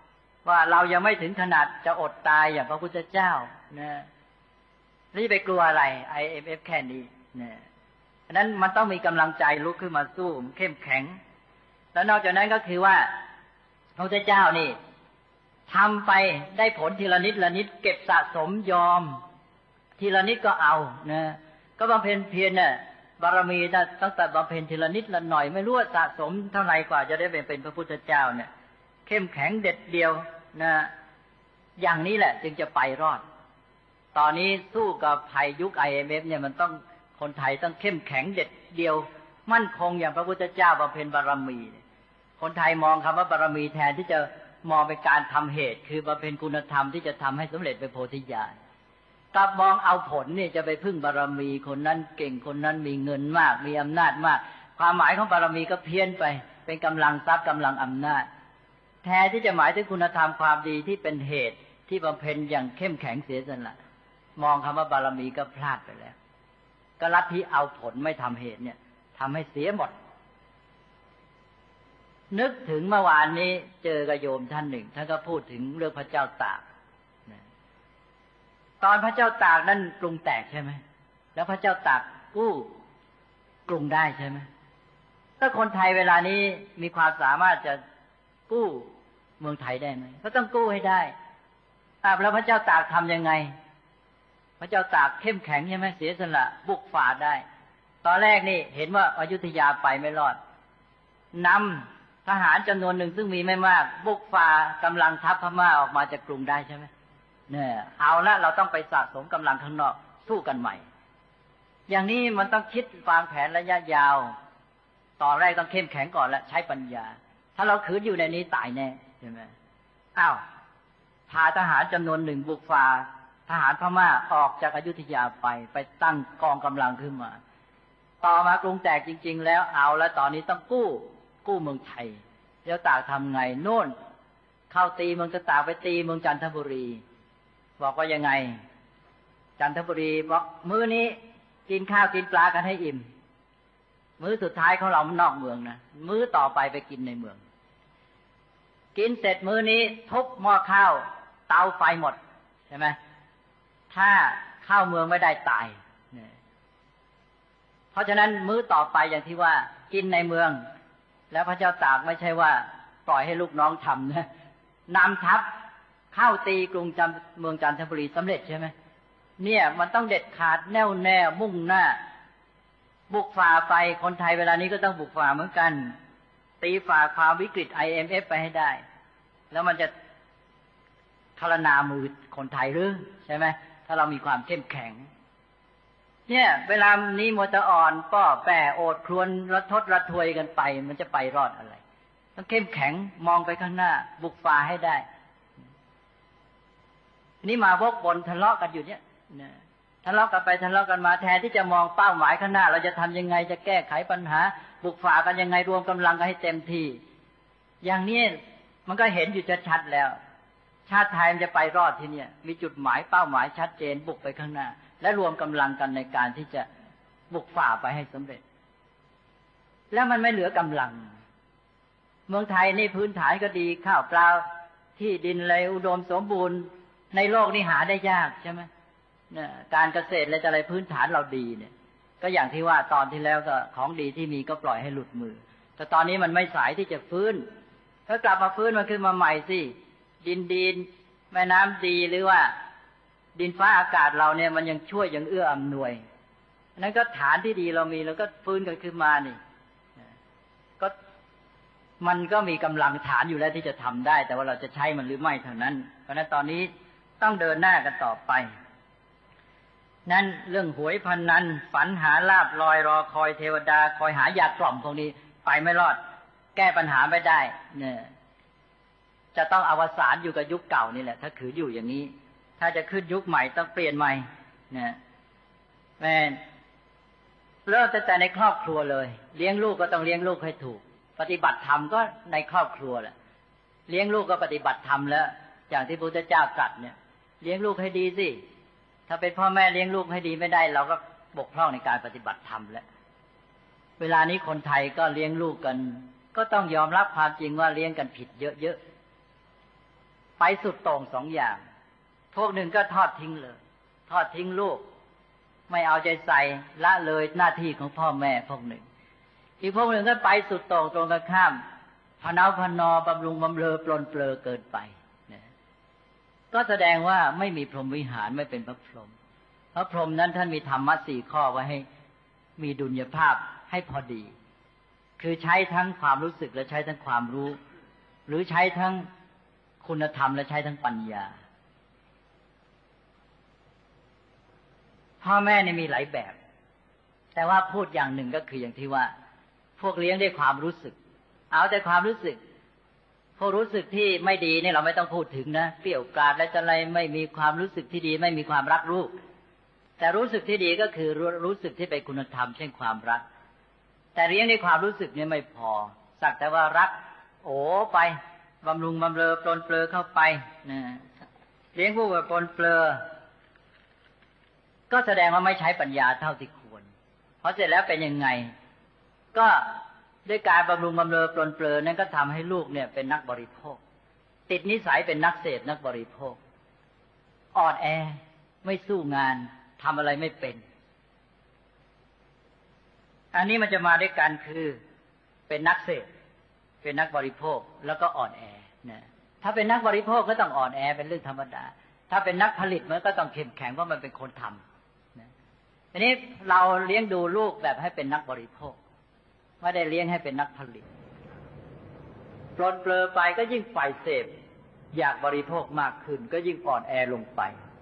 ว่าเรายังไม่ถึงขนาดจะอดตายอย่างพระพุทธเจ้านะนี่ไปกลัวอะไร IMF แค่นี้นะฉะนั้นมันต้องมีกำลังใจลุกขึ้นมาสู้เข้มแข็งแล้วนอกจากนั้นก็คือว่าพระพุทธเจ้านี่ทำไปได้ผลทีละนิดละนิดเก็บสะสมยอมทีละนิดก็เอานะก็บำเพ็ญเพียรเนี่ยบารมีตั้งแต่บำเพ็ญทีละนิดละหน่อยไม่รู้ว่าสะสมเท่าไหร่กว่าจะได้เป็นพระพุทธเจ้าเนี่ยเข้มแข็งเด็ดเดียวนะอย่างนี้แหละจึงจะไปรอดตอนนี้สู้กับภัยยุค IMF เนี่ยมันต้องคนไทยต้องเข้มแข็งเด็ดเดียวมั่นคงอย่างพระพุทธเจ้าบำเพ็ญบารมีคนไทยมองคำว่าบารมีแทนที่จะมองเป็นการทำเหตุคือบำเพ็ญคุณธรรมที่จะทำให้สำเร็จเป็นโพธิญาณกลับมองเอาผลนี่จะไปพึ่งบารมีคนนั้นเก่งคนนั้นมีเงินมากมีอำนาจมากความหมายของบารมีก็เพี้ยนไปเป็นกำลังทรัพย์กำลังอำนาจแทนที่จะหมายถึงคุณธรรมความดีที่เป็นเหตุที่บำเพ็ญอย่างเข้มแข็งเสียสละมองคำว่าบารมีก็พลาดไปแล้วก็ลัทธิเอาผลไม่ทำเหตุเนี่ยทำให้เสียหมดนึกถึงเมื่อวานนี้เจอกับโยมท่านหนึ่งท่านก็พูดถึงเรื่องพระเจ้าตากตอนพระเจ้าตากนั้นกรุงแตกใช่ไหมแล้วพระเจ้าตากกู้กรุงได้ใช่ไหมถ้าคนไทยเวลานี้มีความสามารถจะกู้เมืองไทยได้ไหมก็ต้องกู้ให้ได้แล้วพระเจ้าตากทำยังไงพระเจ้าตากเข้มแข็งใช่ไหมเสียสละบุกฝ่าได้ตอนแรกนี่เห็นว่าอยุธยาไปไม่รอดนำทหารจำนวนหนึ่งซึ่งมีไม่มากบุกฝ่ากำลังทัพพม่าออกมาจากกรุงได้ใช่ไหมเนี่ยเอาละเราต้องไปสะสมกำลังข้างนอกสู้กันใหม่อย่างนี้มันต้องคิดวางแผนระยะยาวตอนแรกต้องเข้มแข็งก่อนแล้วใช้ปัญญาถ้าเราขืนอยู่ในนี้ตายแน่ใช่ไหมพาทหารจำนวนหนึ่งบุกฝ่าทหารพม่าออกจากอยุธยาไปตั้งกองกำลังขึ้นมาต่อมากรุงแตกจริงๆแล้วเอาแล้วตอนนี้ต้องกู้เมืองไทยแล้วตากทำไงโน่นเข้าตีเมืองตากไปตีเมืองจันทบุรีบอกว่ายังไงจันทบุรีบอกมื้อนี้กินข้าวกินปลากันให้อิ่มมื้อสุดท้ายของเรานอกเมืองนะมื้อต่อไปไปกินในเมืองกินเสร็จมื้อนี้ทุบหม้อข้าวเตาไฟหมดใช่ไหมถ้าเข้าเมืองไม่ได้ตายเพราะฉะนั้นมื้อต่อไปอย่างที่ว่ากินในเมืองแล้วพระเจ้าตากไม่ใช่ว่าปล่อยให้ลูกน้องทำนะนำทัพเข้าตีกรุงเมืองจันทบุรีสำเร็จใช่ไหมเนี่ยมันต้องเด็ดขาดแน่วแน่มุ่งหน้าบุกฝ่าไปคนไทยเวลานี้ก็ต้องบุกฝ่าเหมือนกันตีฝ่าความวิกฤต IMF ไปให้ได้แล้วมันจะทรณามือคนไทยหรือใช่ไหมถ้าเรามีความเข้มแข็งเนี่ยเวลานี้มัวแต่อ่อนป้อแปรโอดครวญระทดระทวยกันไปมันจะไปรอดอะไรต้องเข้มแข็งมองไปข้างหน้าบุกฝ่าให้ได้นี่มาวกบนทะเลาะกันอยู่เนี่ยทะเลาะกันไปทะเลาะกันมาแทนที่จะมองเป้าหมายข้างหน้าเราจะทำยังไงจะแก้ไขปัญหาบุกฝ่ากันยังไงรวมกำลังกันให้เต็มที่อย่างนี้มันก็เห็นอยู่ชัดๆแล้วชาติไทยมันจะไปรอดที่เนี่ยมีจุดหมายเป้าหมายชัดเจนบุกไปข้างหน้าและรวมกำลังกันในการที่จะบุกฝ่าไปให้สำเร็จแล้วมันไม่เหลือกำลังเมืองไทยนี่พื้นฐานก็ดีข้าวปลาที่ดินอะไรอุดมสมบูรณ์ในโลกนี้หาได้ยากใช่ไหมเนี่ยการเกษตรอะไรพื้นฐานเราดีเนี่ยก็อย่างที่ว่าตอนที่แล้วก็ของดีที่มีก็ปล่อยให้หลุดมือแต่ตอนนี้มันไม่สายที่จะฟื้นถ้ากลับมาฟื้นมันขึ้นมาใหม่สิดินแม่น้ำดีหรือว่าดินฟ้าอากาศเราเนี่ยมันยังช่วยยังเอื้ออำนวยนั้นก็ฐานที่ดีเรามีแล้วก็ฟื้นกันขึ้นมานี่ก็มันก็มีกำลังฐานอยู่แล้วที่จะทำได้แต่ว่าเราจะใช้มันหรือไม่เท่านั้นเพราะฉะนั้นตอนนี้ต้องเดินหน้ากันต่อไปนั่นเรื่องหวยพนันฝันหาลาภลอยรอคอยเทวดาคอยหายากล่อมพวกนี้ไปไม่รอดแก้ปัญหาไม่ได้เนี่ยจะต้องอวสานอยู่กับยุคเก่านี่แหละถ้าขืนอยู่อย่างนี้ถ้าจะขึ้นยุคใหม่ต้องเปลี่ยนใหม่เนี่ยแม่เริ่มแต่ในครอบครัวเลยเลี้ยงลูกก็ต้องเลี้ยงลูกให้ถูกปฏิบัติธรรมก็ในครอบครัวแหละเลี้ยงลูกก็ปฏิบัติธรรมแล้วอย่างที่พระพุทธเจ้าตรัสเนี่ยเลี้ยงลูกให้ดีสิถ้าเป็นพ่อแม่เลี้ยงลูกให้ดีไม่ได้เราก็บกพร่องในการปฏิบัติธรรมแล้วเวลานี้คนไทยก็เลี้ยงลูกกันก็ต้องยอมรับความจริงว่าเลี้ยงกันผิดเยอะๆไปสุดโต่งสองอย่างพวกหนึ่งก็ทอดทิ้งเลยทอดทิ้งลูกไม่เอาใจใส่ละเลยหน้าที่ของพ่อแม่พวกหนึ่งอีกพวกหนึ่งก็ไปสุดโต่งตรงกันข้ามพะเนาพะนอบำรุงบำเรอปลนเปลือเกินไปก็แสดงว่าไม่มีพรหมวิหารไม่เป็นพระพรหมพระพรหมนั้นท่านมีธรรมะสี่ข้อไว้ให้มีดุลยภาพให้พอดีคือใช้ทั้งความรู้สึกและใช้ทั้งความรู้หรือใช้ทั้งคุณธรรมและใช้ทั้งปัญญาพ่อแม่เนี่ยมีหลายแบบแต่ว่าพูดอย่างหนึ่งก็คืออย่างที่ว่าพวกเลี้ยงด้วยความรู้สึกเอาแต่ความรู้สึกพวกรู้สึกที่ไม่ดีนี่เราไม่ต้องพูดถึงนะเปรี้ยวกราดและอะไรไม่มีความรู้สึกที่ดีไม่มีความรักลูกแต่รู้สึกที่ดีก็คือรู้สึกที่เป็นคุณธรรมเช่นความรักแต่เลี้ยงด้วยความรู้สึกเนี่ยไม่พอสักแต่ว่ารักโอ้ไปบำรุงบำเรอปลนเปลือเข้าไปนะเลี้ยงผู้แบบปลนเปลือก็แสดงว่าไม่ใช้ปัญญาเท่าที่ควรเพราะเสร็จแล้วเป็นยังไงก็ด้วยการบำรุงบำเรอปลนเปลือนั้นก็ทำให้ลูกเนี่ยเป็นนักบริโภคติดนิสัยเป็นนักเสพนักบริโภคอ่อนแอไม่สู้งานทำอะไรไม่เป็นอันนี้มันจะมาด้วยกันคือเป็นนักเสพเป็นนักบริโภคแล้วก็อ่อนแอนะถ้าเป็นนักบริโภคก็ต้องอ่อนแอเป็นเรื่องธรรมดาถ้าเป็นนักผลิตมันก็ต้องเข้มแข็งเพราะมันเป็นคนทำนะทีนี้เราเลี้ยงดูลูกแบบให้เป็นนักบริโภคไม่ได้เลี้ยงให้เป็นนักผลิตปลนเปลือไปก็ยิ่งฝ่ายเสพอยากบริโภคมากขึ้นก็ยิ่งอ่อนแอลงไป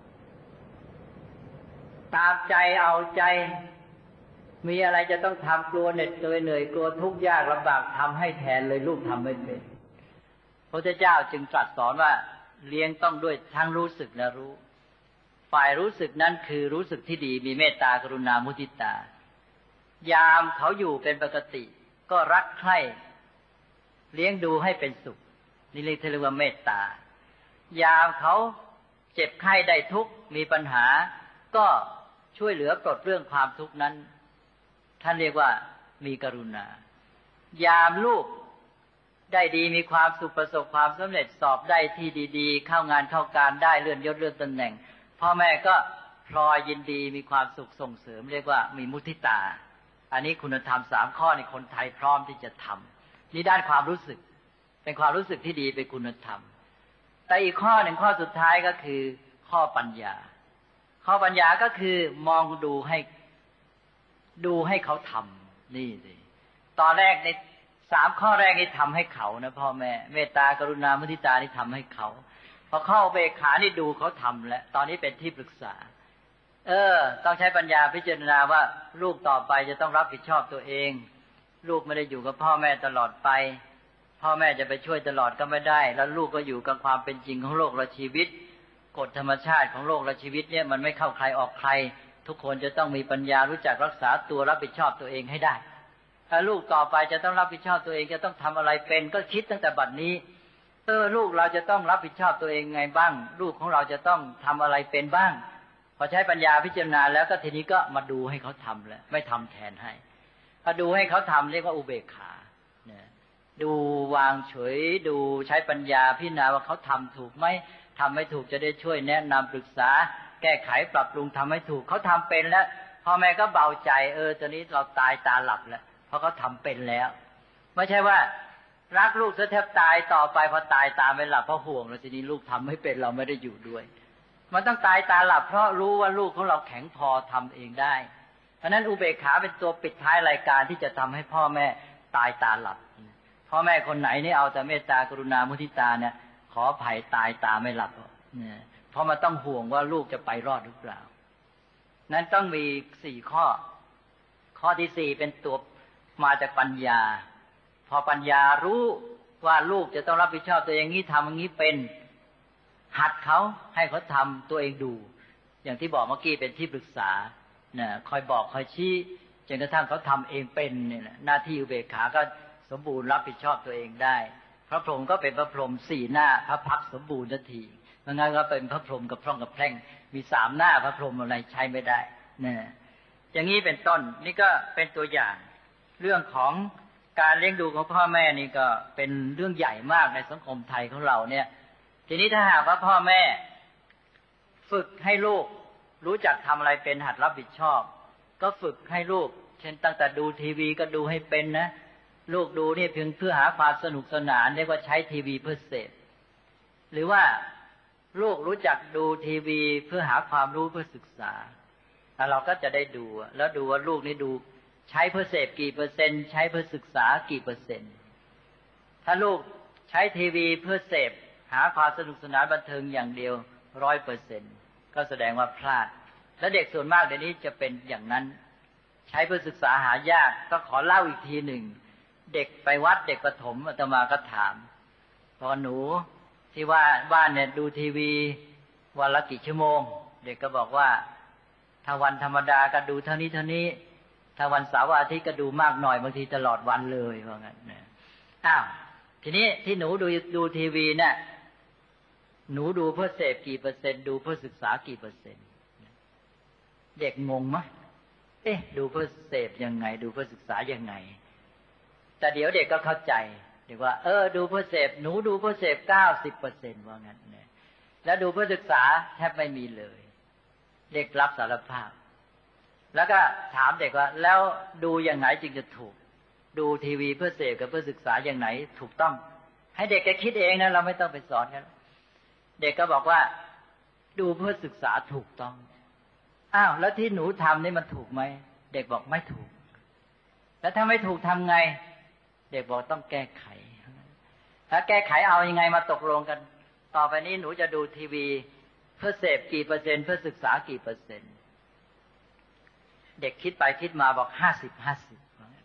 ตามใจเอาใจมีอะไรจะต้องทำกลัวเหน็ดเหนื่อยกลัวทุกข์ยากลำบากทำให้แทนเลยลูกทำไม่เป็นพระพุทธเจ้าจึงตรัสสอนว่าเลี้ยงต้องด้วยทั้งรู้สึกและรู้ฝ่ายรู้สึกนั้นคือรู้สึกที่ดีมีเมตตากรุณามุทิตายามเขาอยู่เป็นปกติก็รักใคร่เลี้ยงดูให้เป็นสุขนี่เรียกว่าเมตตายามเขาเจ็บไข้ได้ทุกข์มีปัญหาก็ช่วยเหลือปลดเรื่องความทุกข์นั้นท่านเรียกว่ามีกรุณายามลูกได้ดีมีความสุขประสบความสำเร็จสอบได้ที่ดีๆเข้างานเข้าการได้เลื่อนยศเลื่อนตำแหน่งพ่อแม่ก็พลอยยินดีมีความสุขส่งเสริมเรียกว่ามีมุทิตาอันนี้คุณธรรม3ข้อนี่คนไทยพร้อมที่จะทำนี่ด้านความรู้สึกเป็นความรู้สึกที่ดีเป็นคุณธรรมแต่อีกข้อหนึ่งข้อสุดท้ายก็คือข้อปัญญาข้อปัญญาก็คือมองดูให้เขาทำนี่สิตอนแรกใน3ข้อแรกนี่ทำให้เขานะพ่อแม่เมตตากรุณามุทิตานี่ทำให้เขาพอเข้าเบกขานี่ดูเขาทำแล้วตอนนี้เป็นที่ปรึกษาต้องใช้ปัญญาพิจารณาว่าลูกต่อไปจะต้องรับผิดชอบตัวเองลูกไม่ได้อยู่กับพ่อแม่ตลอดไปพ่อแม่จะไปช่วยตลอดก็ไม่ได้แล้วลูกก็อยู่กับความเป็นจริงของโลกและชีวิตกฎธรรมชาติของโลกและชีวิตเนี่ยมันไม่เข้าใครออกใครทุกคนจะต้องมีปัญญารู้จักรักษาตัวรับผิดชอบตัวเองให้ได้ถ้าลูกต่อไปจะต้องรับผิดชอบตัวเองจะต้องทำอะไรเป็นก็คิดตั้งแต่บัดนี้ลูกเราจะต้องรับผิดชอบตัวเองไงบ้างลูกของเราจะต้องทำอะไรเป็นบ้างพอใช้ปัญญาพิจารณาแล้วก็ทีนี้ก็มาดูให้เขาทำแล้วไม่ทำแทนให้พอดูให้เขาทำเรียกว่าอุเบกขาเนี่ยดูวางเฉยดูใช้ปัญญาพิจารณาว่าเขาทำถูกไหมทำไม่ถูกจะได้ช่วยแนะนำปรึกษาแก้ไขปรับปรุงทำให้ถูกเขาทำเป็นแล้วพ่อแม่ก็เบาใจตอนนี้เราตายตาหลับแล้วเพราะเขาทำเป็นแล้วไม่ใช่ว่ารักลูกซะแทบตายต่อไปพอตายตาไม่หลับเพราะห่วงแล้วทีนี้ลูกทำไม่เป็นเราไม่ได้อยู่ด้วยมันต้องตายตาหลับเพราะรู้ว่าลูกของเราแข็งพอทำเองได้เพราะนั้นอุเบกขาเป็นตัวปิดท้ายรายการที่จะทำให้พ่อแม่ตายตาหลับพ่อแม่คนไหนนี่เอาแต่เมตตากรุณามุทิตาเนี่ยขออภัยตายตาไม่หลับเนี่ยเพราะมันต้องห่วงว่าลูกจะไปรอดหรือเปล่านั้นต้องมี4ข้อที่4เป็นตัวมาจากปัญญาพอปัญญารู้ว่าลูกจะต้องรับผิดชอบตัวเองงี้ทำอย่างนี้เป็นหัดเขาให้เขาทำตัวเองดูอย่างที่บอกเมื่อกี้เป็นที่ปรึกษาเนี่ยคอยบอกคอยชี้จนกระทั่งเขาทำเองเป็นเนี่ยหน้าที่อุเบกขาก็สมบูรณ์รับผิดชอบตัวเองได้พระพรหมก็เป็นพระพรหม4หน้าพระพักสมบูรณ์ทันทีเพราะงั้นก็เป็นพระพรหมกับพร่องกับแพร่งมี3หน้าพระพรหมอะไรใช้ไม่ได้เนี่ยอย่างนี้เป็นต้นนี่ก็เป็นตัวอย่างเรื่องของการเลี้ยงดูของพ่อแม่นี่ก็เป็นเรื่องใหญ่มากในสังคมไทยของเราเนี่ยทีนี้ถ้าหากว่าพ่อแม่ฝึกให้ลูกรู้จักทำอะไรเป็นหัดรับผิดชอบก็ฝึกให้ลูกเช่นตั้งแต่ดูทีวีก็ดูให้เป็นนะลูกดูนี่เพียงเพื่อหาความสนุกสนานเรียกว่าใช้ทีวีเพื่อเสพหรือว่าลูกรู้จักดูทีวีเพื่อหาความรู้เพื่อศึกษาแล้วเราก็จะได้ดูแล้วดูว่าลูกนี่ดูใช้เพื่อเสพกี่เปอร์เซ็นต์ใช้เพื่อศึกษากี่เปอร์เซ็นต์ถ้าลูกใช้ทีวีเพื่อเสพหาความสนุกสนานบันเทิงอย่างเดียว 100% ก็แสดงว่าพลาดและเด็กส่วนมากเดี๋ยวนี้จะเป็นอย่างนั้นใช้เพื่อศึกษาหายากก็ขอเล่าอีกทีหนึ่งเด็กไปวัดเด็กประถมอาตมาก็ถามพอหนูที่ว่าบ้านเนี่ยดูทีวีวันละกี่ชั่วโมงเด็กก็บอกว่าถ้าวันธรรมดาก็ดูเท่านี้เท่านี้ถ้าวันเสาร์อาทิตย์ก็ดูมากหน่อยบางทีตลอดวันเลยว่างั้นนะอ้าวทีนี้ที่หนูดูทีวีเนี่ยหนูดูเพื่อเสพกี่เปอร์เซ็นต์ดูเพื่อศึกษากี่เปอร์เซ็นต์เด็กงงมั้ยดูเพื่อเสพยังไงดูเพื่อศึกษายังไงแต่เดี๋ยวเด็กก็เข้าใจเด็กว่าดูเพื่อเสพหนูดูเพื่อเสพ 90% ว่างั้นนะแล้วดูเพื่อศึกษาแทบไม่มีเลยเด็กรับสารภาพแล้วก็ถามเด็กว่าแล้วดูอย่างไหนจึงจะถูกดูทีวีเพื่อเสพกับเพื่อศึกษาอย่างไหนถูกต้องให้เด็กแกคิดเองนะเราไม่ต้องไปสอนกันเด็กก็บอกว่าดูเพื่อศึกษาถูกต้องอ้าวแล้วที่หนูทำนี่มันถูกไหมเด็กบอกไม่ถูกแล้วถ้าไม่ถูกทำไงเด็กบอกต้องแก้ไขถ้าแก้ไขเอายังไงมาตกลงกันต่อไปนี้หนูจะดูทีวีเพื่อเสพกี่เปอร์เซ็นต์เพื่อศึกษากี่เปอร์เซ็นต์เด็กคิดไปคิดมาบอก50-50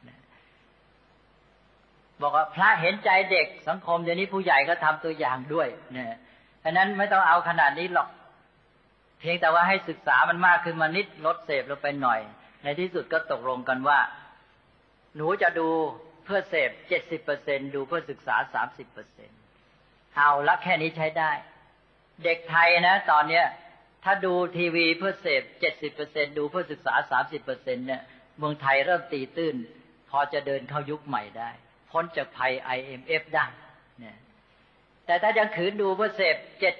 บอกว่าพระเห็นใจเด็กสังคมเดี๋ยวนี้ผู้ใหญ่ก็ทำตัวอย่างด้วยเนี่ยฉะนั้นไม่ต้องเอาขนาดนี้หรอกเพียงแต่ว่าให้ศึกษามันมากขึ้นมานิดลดเสพลงไปหน่อยในที่สุดก็ตกลงกันว่าหนูจะดูเพื่อเสพ 70% ดูเพื่อศึกษา 30% เอาละแค่นี้ใช้ได้เด็กไทยนะตอนเนี้ยถ้าดูทีวีเพื่อเสพ 70% ดูเพื่อศึกษา 30% เนี่ยเมืองไทยเริ่มตีตื้นพอจะเดินเข้ายุคใหม่ได้พ้นจากภัย IMF ได้เนี่ยแต่ถ้ายังขืนดูเพื่อเสพ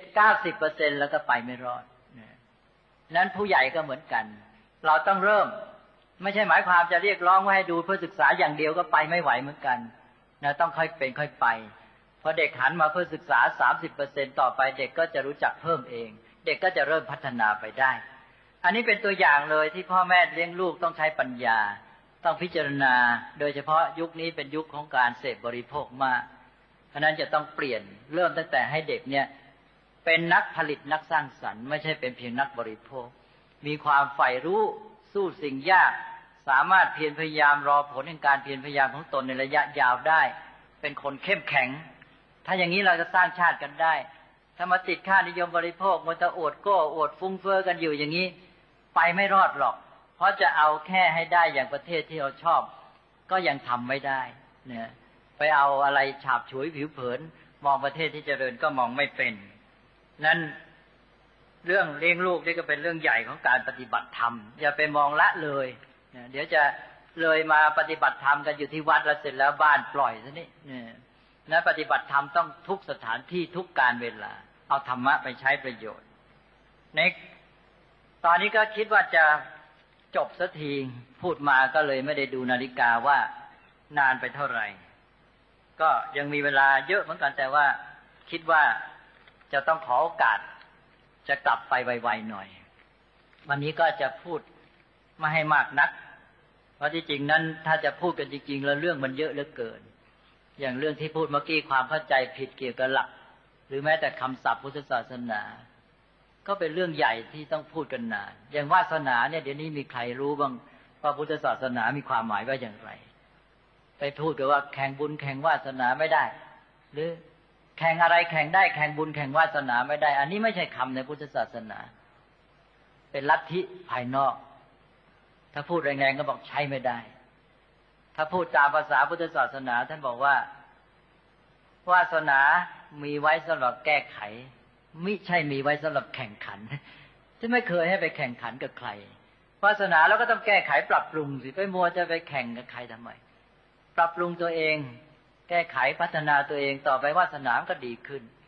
90% แล้วก็ไปไม่รอดนั้นผู้ใหญ่ก็เหมือนกันเราต้องเริ่มไม่ใช่หมายความจะเรียกร้องว่าให้ดูเพื่อศึกษาอย่างเดียวก็ไปไม่ไหวเหมือนกันนะต้องค่อยเป็นค่อยไปพอเด็กหันมาเพื่อศึกษา 30% ต่อไปเด็กก็จะรู้จักเพิ่มเองเด็กก็จะเริ่มพัฒนาไปได้อันนี้เป็นตัวอย่างเลยที่พ่อแม่เลี้ยงลูกต้องใช้ปัญญาต้องพิจารณาโดยเฉพาะยุคนี้เป็นยุคของการเสพบริโภคมากเพราะนั้นจะต้องเปลี่ยนเริ่มตั้งแต่ให้เด็กเนี่ยเป็นนักผลิตนักสร้างสรรค์ไม่ใช่เป็นเพียงนักบริโภคมีความใฝ่รู้สู้สิ่งยากสามารถเพียรพยายามรอผลแห่งการเพียรพยายามของตนในระยะยาวได้เป็นคนเข้มแข็งถ้าอย่างนี้เราจะสร้างชาติกันได้ถ้ามาติดค่านิยมบริโภคมันจะอวดโก้อวดฟุ้งเฟ้อกันอยู่อย่างนี้ไปไม่รอดหรอกเพราะจะเอาแค่ให้ได้อย่างประเทศที่เราชอบก็ยังทำไม่ได้เนี่ยไปเอาอะไรฉาบฉวยผิวเผินมองประเทศที่เจริญก็มองไม่เป็นนั้นเรื่องเลี้ยงลูกนี่ก็เป็นเรื่องใหญ่ของการปฏิบัติธรรมอย่าไปมองละเลยเดี๋ยวจะเลยมาปฏิบัติธรรมกันอยู่ที่วัดแล้วเสร็จแล้วบ้านปล่อยซะนี่นะปฏิบัติธรรมต้องทุกสถานที่ทุกการเวลาเอาธรรมะไปใช้ประโยชน์ในตอนนี้ก็คิดว่าจะจบสักทีพูดมาก็เลยไม่ได้ดูนาฬิกาว่านานไปเท่าไหร่ก็ยังมีเวลาเยอะเหมือนกันแต่ว่าคิดว่าจะต้องขอโอกาสจะกลับไปไวๆหน่อยวันนี้ก็จะพูดไม่ให้มากนักเพราะที่จริงนั้นถ้าจะพูดกันจริงๆแล้วเรื่องมันเยอะเหลือเกินอย่างเรื่องที่พูดเมื่อกี้ความเข้าใจผิดเกี่ยวกับหลักหรือแม้แต่คำศัพท์พุทธศาสนาก็เป็นเรื่องใหญ่ที่ต้องพูดกันนานอย่างวาสนาเนี่ยเดี๋ยวนี้มีใครรู้บ้างว่าพุทธศาสนามีความหมายว่าอย่างไรไปพูดกันว่าแข่งบุญแข่งวาสนาไม่ได้หรือแข่งอะไรแข่งได้แข่งบุญแข่งวาสนาไม่ได้อันนี้ไม่ใช่คำในพุทธศาสนาเป็นลัทธิภายนอกถ้าพูดแรงๆก็บอกใช้ไม่ได้ถ้าพูดตามภาษาพุทธศาสนาท่านบอกว่าวาสนามีไว้สำหรับแก้ไขมิใช่มีไว้สำหรับแข่งขันที่ไม่เคยให้ไปแข่งขันกับใครวาสนาแล้วก็ต้องแก้ไขปรับปรุงสิไปมัวจะไปแข่งกับใครทำไมปรับปรุงตัวเองแก้ไขพัฒนาตัวเองต่อไปวาสนาก็ดีขึ้น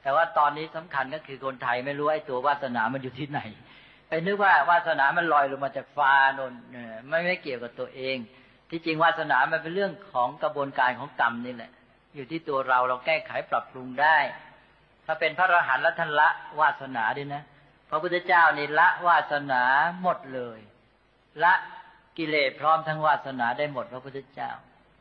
แต่ว่าตอนนี้สำคัญก็คือคนไทยไม่รู้ไอ้ตัววาสนามันอยู่ที่ไหนไปนึกว่าวาสนามันลอยลงมาจากฟ้าโน่นไม่เกี่ยวกับตัวเองที่จริงวาสนามันเป็นเรื่องของกระบวนการของกรรมนี่แหละอยู่ที่ตัวเราแก้ไขปรับปรุงได้ถ้าเป็นพระอรหันต์แล้วท่านละวาสนาด้วยนะพระพุทธเจ้านี่ละวาสนาหมดเลยละกิเลสพร้อมทั้งวาสนาได้หมดพระพุทธเจ้า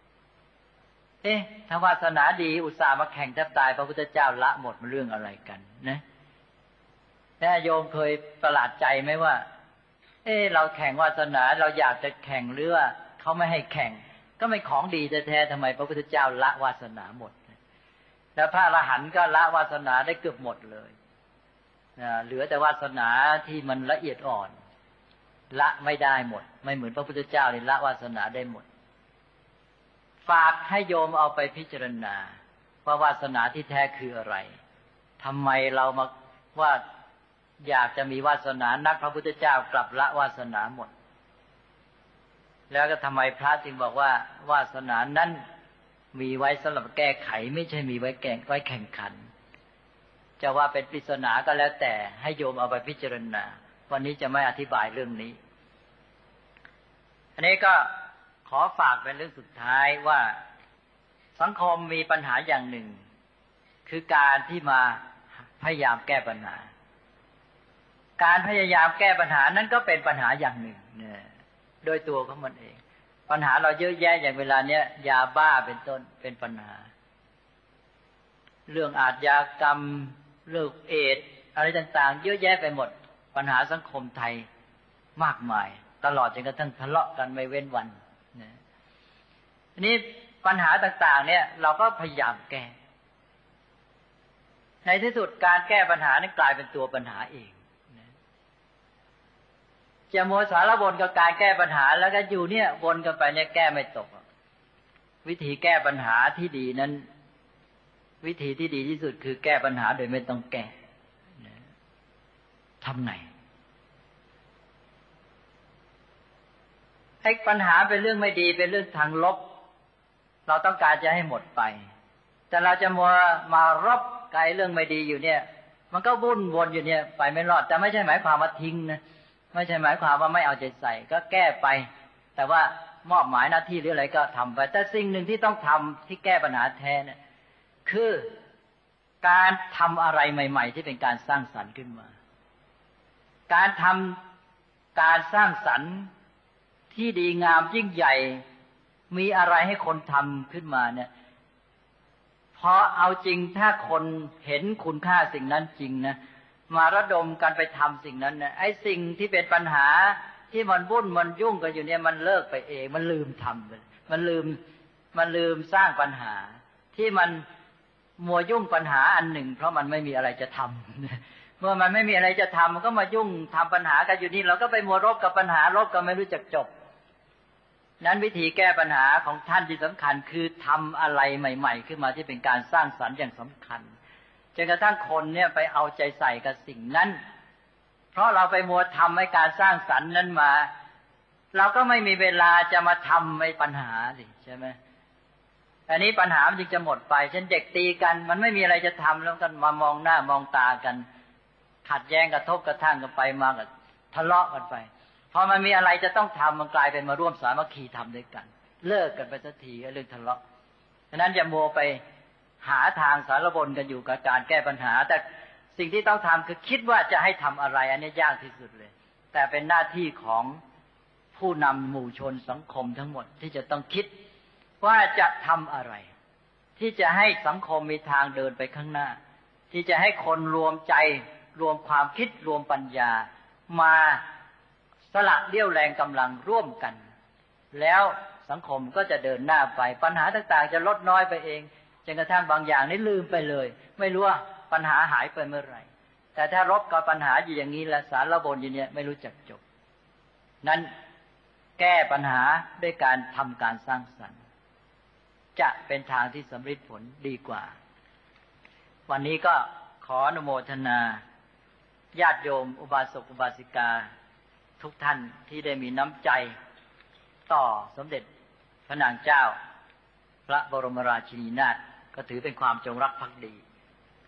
ถ้าวาสนาดีอุตส่าห์มาแข่งแทบตายพระพุทธเจ้าละหมดมันเรื่องอะไรกันนะแต่โยมเคยประหลาดใจไหมว่าเราแข่งวาสนาเราอยากจะแข่งหรือว่าเขาไม่ให้แข่งก็ไม่ของดีแท้ๆทำไมพระพุทธเจ้าละวาสนาหมดแล้วพระอรหันต์ก็ละวาสนาได้เกือบหมดเลยเหลือแต่วาสนาที่มันละเอียดอ่อนละไม่ได้หมดไม่เหมือนพระพุทธเจ้านี่ละวาสนาได้หมดฝากให้โยมเอาไปพิจารณาว่าวาสนาที่แท้คืออะไรทำไมเรามาว่าอยากจะมีวาสนานักพระพุทธเจ้ากลับละวาสนาหมดแล้วก็ทำไมพระจึงบอกว่าวาสนานั้นมีไว้สำหรับแก้ไขไม่ใช่มีไว้แข่งขันจะว่าเป็นปริศนาก็แล้วแต่ให้โยมเอาไปพิจารณาวันนี้จะไม่อธิบายเรื่องนี้อันนี้ก็ขอฝากเป็นเรื่องสุดท้ายว่าสังคมมีปัญหาอย่างหนึ่งคือการที่มาพยายามแก้ปัญหาการพยายามแก้ปัญหานั้นก็เป็นปัญหาอย่างหนึ่งเนี่ยโดยตัวของมันเองปัญหาเราเยอะแยะอย่างเวลาเนี้ยยาบ้าเป็นต้นเป็นปัญหาเรื่องอาชญากรรมเรื่องเอดส์อะไรต่างๆเยอะแยะไปหมดปัญหาสังคมไทยมากมายตลอดจนกระทั่งทะเลาะกันไม่เว้นวันนะทีนี้ปัญหาต่างๆเนี่ยเราก็พยายามแก้ในที่สุดการแก้ปัญหานั้นกลายเป็นตัวปัญหาเองจะมัวสารวนกับการแก้ปัญหาแล้วก็อยู่เนี่ยวนกันไปเนี่ยแก้ไม่ตกวิธีแก้ปัญหาที่ดีนั้นวิธีที่ดีที่สุดคือแก้ปัญหาโดยไม่ต้องแก้ทำไงไอ้ปัญหาเป็นเรื่องไม่ดีเป็นเรื่องทางลบเราต้องการจะให้หมดไปแต่เราจะมัวมารบไกลเรื่องไม่ดีอยู่เนี่ยมันก็วุ่นวนอยู่เนี่ยไปไม่รอดแต่ไม่ใช่หมายความว่าทิ้งนะไม่ใช่หมายความว่าไม่เอาใจใส่ก็แก้ไปแต่ว่ามอบหมายหน้าที่หรืออะไรก็ทำไปแต่สิ่งหนึ่งที่ต้องทำที่แก้ปัญหาแท้เนี่ยคือการทำอะไรใหม่ๆที่เป็นการสร้างสรรค์ขึ้นมาการทำการสร้างสรรค์ที่ดีงามยิ่งใหญ่มีอะไรให้คนทำขึ้นมาเนี่ยพอเอาจริงถ้าคนเห็นคุณค่าสิ่งนั้นจริงนะมาระดมกันไปทำสิ่งนั้นนะไอ้สิ่งที่เป็นปัญหาที่มันวุ่นมันยุ่งกันอยู่เนี่ยมันเลิกไปเองมันลืมทำเลยมันลืมสร้างปัญหาที่มันมัวยุ่งปัญหาอันหนึ่งเพราะมันไม่มีอะไรจะทำเมื่อมันไม่มีอะไรจะทำมันก็มายุ่งทำปัญหากันอยู่นี่เราก็ไปมัวรบกับปัญหารบกันไม่รู้จักจบนั้นวิธีแก้ปัญหาของท่านที่สำคัญคือทำอะไรใหม่ๆขึ้นมาที่เป็นการสร้างสรรค์อย่างสำคัญจนกระทั่งคนเนี่ยไปเอาใจใส่กับสิ่งนั้นเพราะเราไปมัวทำให้การสร้างสรรค์นั้นมาเราก็ไม่มีเวลาจะมาทำในปัญหาสิใช่ไหมอันนี้ปัญหามันจึงจะหมดไปเช่นเด็กตีกันมันไม่มีอะไรจะทำแล้วกันมามองหน้ามองตากันขัดแย้งกระทบกระทั่งกันไปมากันทะเลาะกันไปพอมันมีอะไรจะต้องทำมันกลายเป็นมาร่วมสามัคคีทำด้วยกันเลิกกันไปสักทีเรื่องทะเลาะฉะนั้นอย่ามัวไปหาทางสารบนกันอยู่กับการแก้ปัญหาแต่สิ่งที่ต้องทำคือคิดว่าจะให้ทำอะไรอันนี้ยากที่สุดเลยแต่เป็นหน้าที่ของผู้นำหมู่ชนสังคมทั้งหมดที่จะต้องคิดว่าจะทำอะไรที่จะให้สังคมมีทางเดินไปข้างหน้าที่จะให้คนรวมใจรวมความคิดรวมปัญญามาสละเรี่ยวแรงกำลังร่วมกันแล้วสังคมก็จะเดินหน้าไปปัญหาต่างๆจะลดน้อยไปเองจนกระทั่งบางอย่างนี่ลืมไปเลยไม่รู้ว่าปัญหาหายไปเมื่อไหร่แต่ถ้ารบกับปัญหาอยู่อย่างนี้แล้วสารบนอยู่เนี่ยไม่รู้จักจบนั้นแก้ปัญหาด้วยการทำการสร้างสรรค์จะเป็นทางที่สำเร็จผลดีกว่าวันนี้ก็ขออนุโมทนาญาติโยมอุบาสกอุบาสิกาทุกท่านที่ได้มีน้ำใจต่อสมเด็จพระนางเจ้าพระบรมราชินีนาถก็ถือเป็นความจงรักภักดี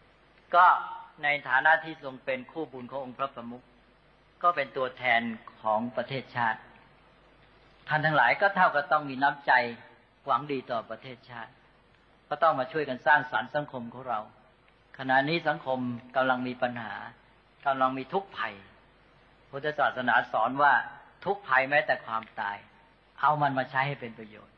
ก็ในฐานะที่ทรงเป็นคู่บุญขององค์พระประมุขก็เป็นตัวแทนของประเทศชาติท่านทั้งหลายก็เท่ากับต้องมีน้ำใจหวังดีต่อประเทศชาติก็ต้องมาช่วยกันสร้างสรรค์สังคมของเราขณะนี้สังคมกำลังมีปัญหากำลังมีทุกข์ภัยพุทธศาสนาสอนว่าทุกข์ภัยแม้แต่ความตายเอามันมาใช้ให้เป็นประโยชน์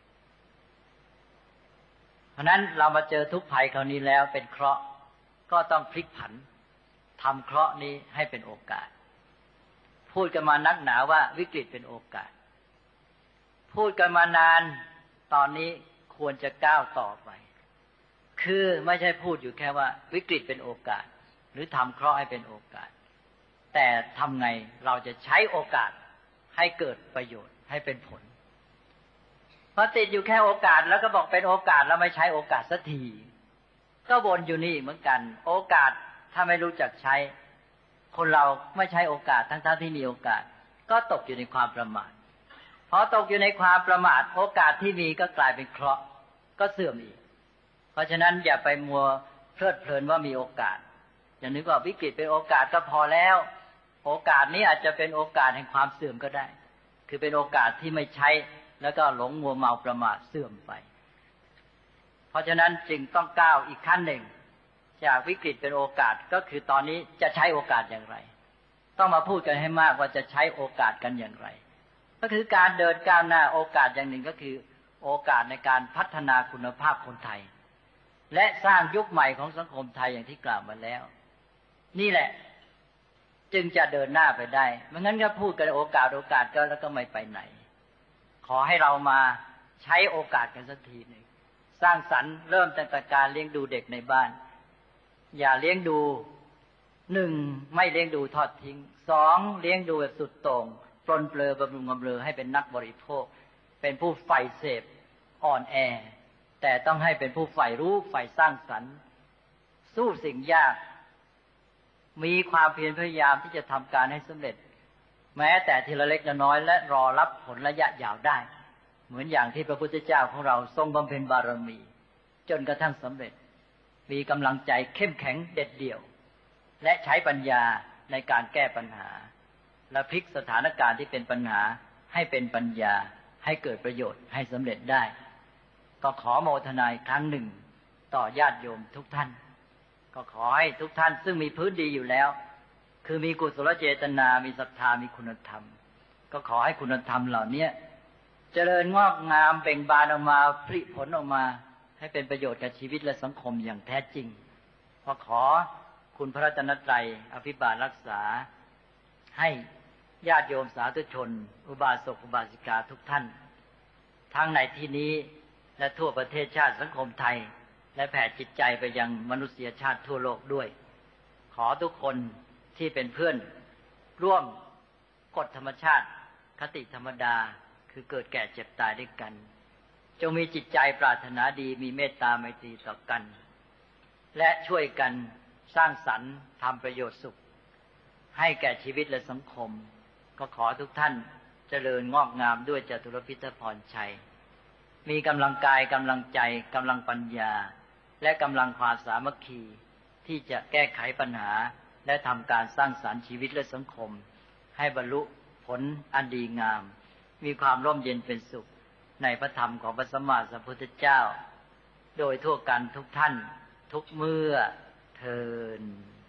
เพราะนั้นเรามาเจอทุกข์ภัยคราวนี้แล้วเป็นเคราะห์ก็ต้องพลิกผันทำเคราะห์นี้ให้เป็นโอกาสพูดกันมานักหนาว่าวิกฤตเป็นโอกาสพูดกันมานานตอนนี้ควรจะก้าวต่อไปคือไม่ใช่พูดอยู่แค่ว่าวิกฤตเป็นโอกาสหรือทำเคราะห์ให้เป็นโอกาสแต่ทำไงเราจะใช้โอกาสให้เกิดประโยชน์ให้เป็นผลพอติดอยู่แค่โอกาสแล้วก็บอกเป็นโอกาสแล้วไม่ใช้โอกาสสักทีก็วนอยู่นี่เหมือนกันโอกาสถ้าไม่รู้จักใช้คนเราไม่ใช้โอกาสทั้งที่มีโอกาสก็ตกอยู่ในความประมาทพอตกอยู่ในความประมาทโอกาสที่มีก็กลายเป็นเคราะห์ก็เสื่อมอีกเพราะฉะนั้นอย่าไปมัวเพลิดเพลินว่ามีโอกาสอย่านึกว่าวิกฤตเป็นโอกาสก็พอแล้วโอกาสนี้อาจจะเป็นโอกาสแห่งความเสื่อมก็ได้คือเป็นโอกาสที่ไม่ใช้แล้วก็หลงมัวเมาประมาทเสื่อมไปเพราะฉะนั้นจึงต้องก้าวอีกขั้นหนึ่งจากวิกฤตเป็นโอกาสก็คือตอนนี้จะใช้โอกาสอย่างไรต้องมาพูดกันให้มากว่าจะใช้โอกาสกันอย่างไรก็คือการเดินก้าวหน้าโอกาสอย่างหนึ่งก็คือโอกาสในการพัฒนาคุณภาพคนไทยและสร้างยุคใหม่ของสังคมไทยอย่างที่กล่าวมาแล้วนี่แหละจึงจะเดินหน้าไปได้ไม่งั้นก็พูดกันโอกาสก็แล้วก็ไม่ไปไหนขอให้เรามาใช้โอกาสกันสักทีหนึ่งสร้างสรรค์เริ่มตั้งแต่การเลี้ยงดูเด็กในบ้านอย่าเลี้ยงดูหนึ่งไม่เลี้ยงดูทอดทิ้งสองเลี้ยงดูแบบสุดโต่งปลนเปลือบำรุงบำเรอให้เป็นนักบริโภคเป็นผู้ใฝ่เสพอ่อนแอแต่ต้องให้เป็นผู้ใฝ่รู้ใฝ่สร้างสรรค์สู้สิ่งยากมีความเพียรพยายามที่จะทำการให้สำเร็จแม้แต่ทีละเล็กละน้อยและรอรับผลระยะยาวได้เหมือนอย่างที่พระพุทธเจ้าของเราทรงบำเพ็ญบารมีจนกระทั่งสำเร็จมีกำลังใจเข้มแข็งเด็ดเดี่ยวและใช้ปัญญาในการแก้ปัญหาและพลิกสถานการณ์ที่เป็นปัญหาให้เป็นปัญญาให้เกิดประโยชน์ให้สำเร็จได้ก็ขอโมทนาอีกครั้งหนึ่งต่อญาติโยมทุกท่านก็ขอให้ทุกท่านซึ่งมีพื้นดีอยู่แล้วคือมีกุศลเจตนามีศรัทธามีคุณธรรมก็ขอให้คุณธรรมเหล่านี้เจริญงอกงามเบ่งบานออกมาผลิผลออกมาให้เป็นประโยชน์กับชีวิตและสังคมอย่างแท้จริงก็ขอคุณพระรัตนตรัยอภิบาลรักษาให้ญาติโยมสาธุชนอุบาสกอุบาสิกาทุกท่านทั้งในที่นี้และทั่วประเทศชาติสังคมไทยและแผ่จิตใจไปยังมนุษยชาติทั่วโลกด้วยขอทุกคนที่เป็นเพื่อนร่วมกฎธรรมชาติคติธรรมดาคือเกิดแก่เจ็บตายด้วยกันจงมีจิตใจปรารถนาดีมีเมตตาไมตรีต่อกันและช่วยกันสร้างสรรค์ทำประโยชน์สุขให้แก่ชีวิตและสังคมก็ขอทุกท่านเจริญงอกงามด้วยจตุรพิธพรชัยมีกำลังกายกำลังใจกำลังปัญญาและกำลังความสามัคคีที่จะแก้ไขปัญหาและทำการสร้างสรรค์ชีวิตและสังคมให้บรรลุผลอันดีงามมีความร่มเย็นเป็นสุขในพระธรรมของพระสัมมาสัมพุทธเจ้าโดยทั่วกันทุกท่านทุกเมื่อเทอญ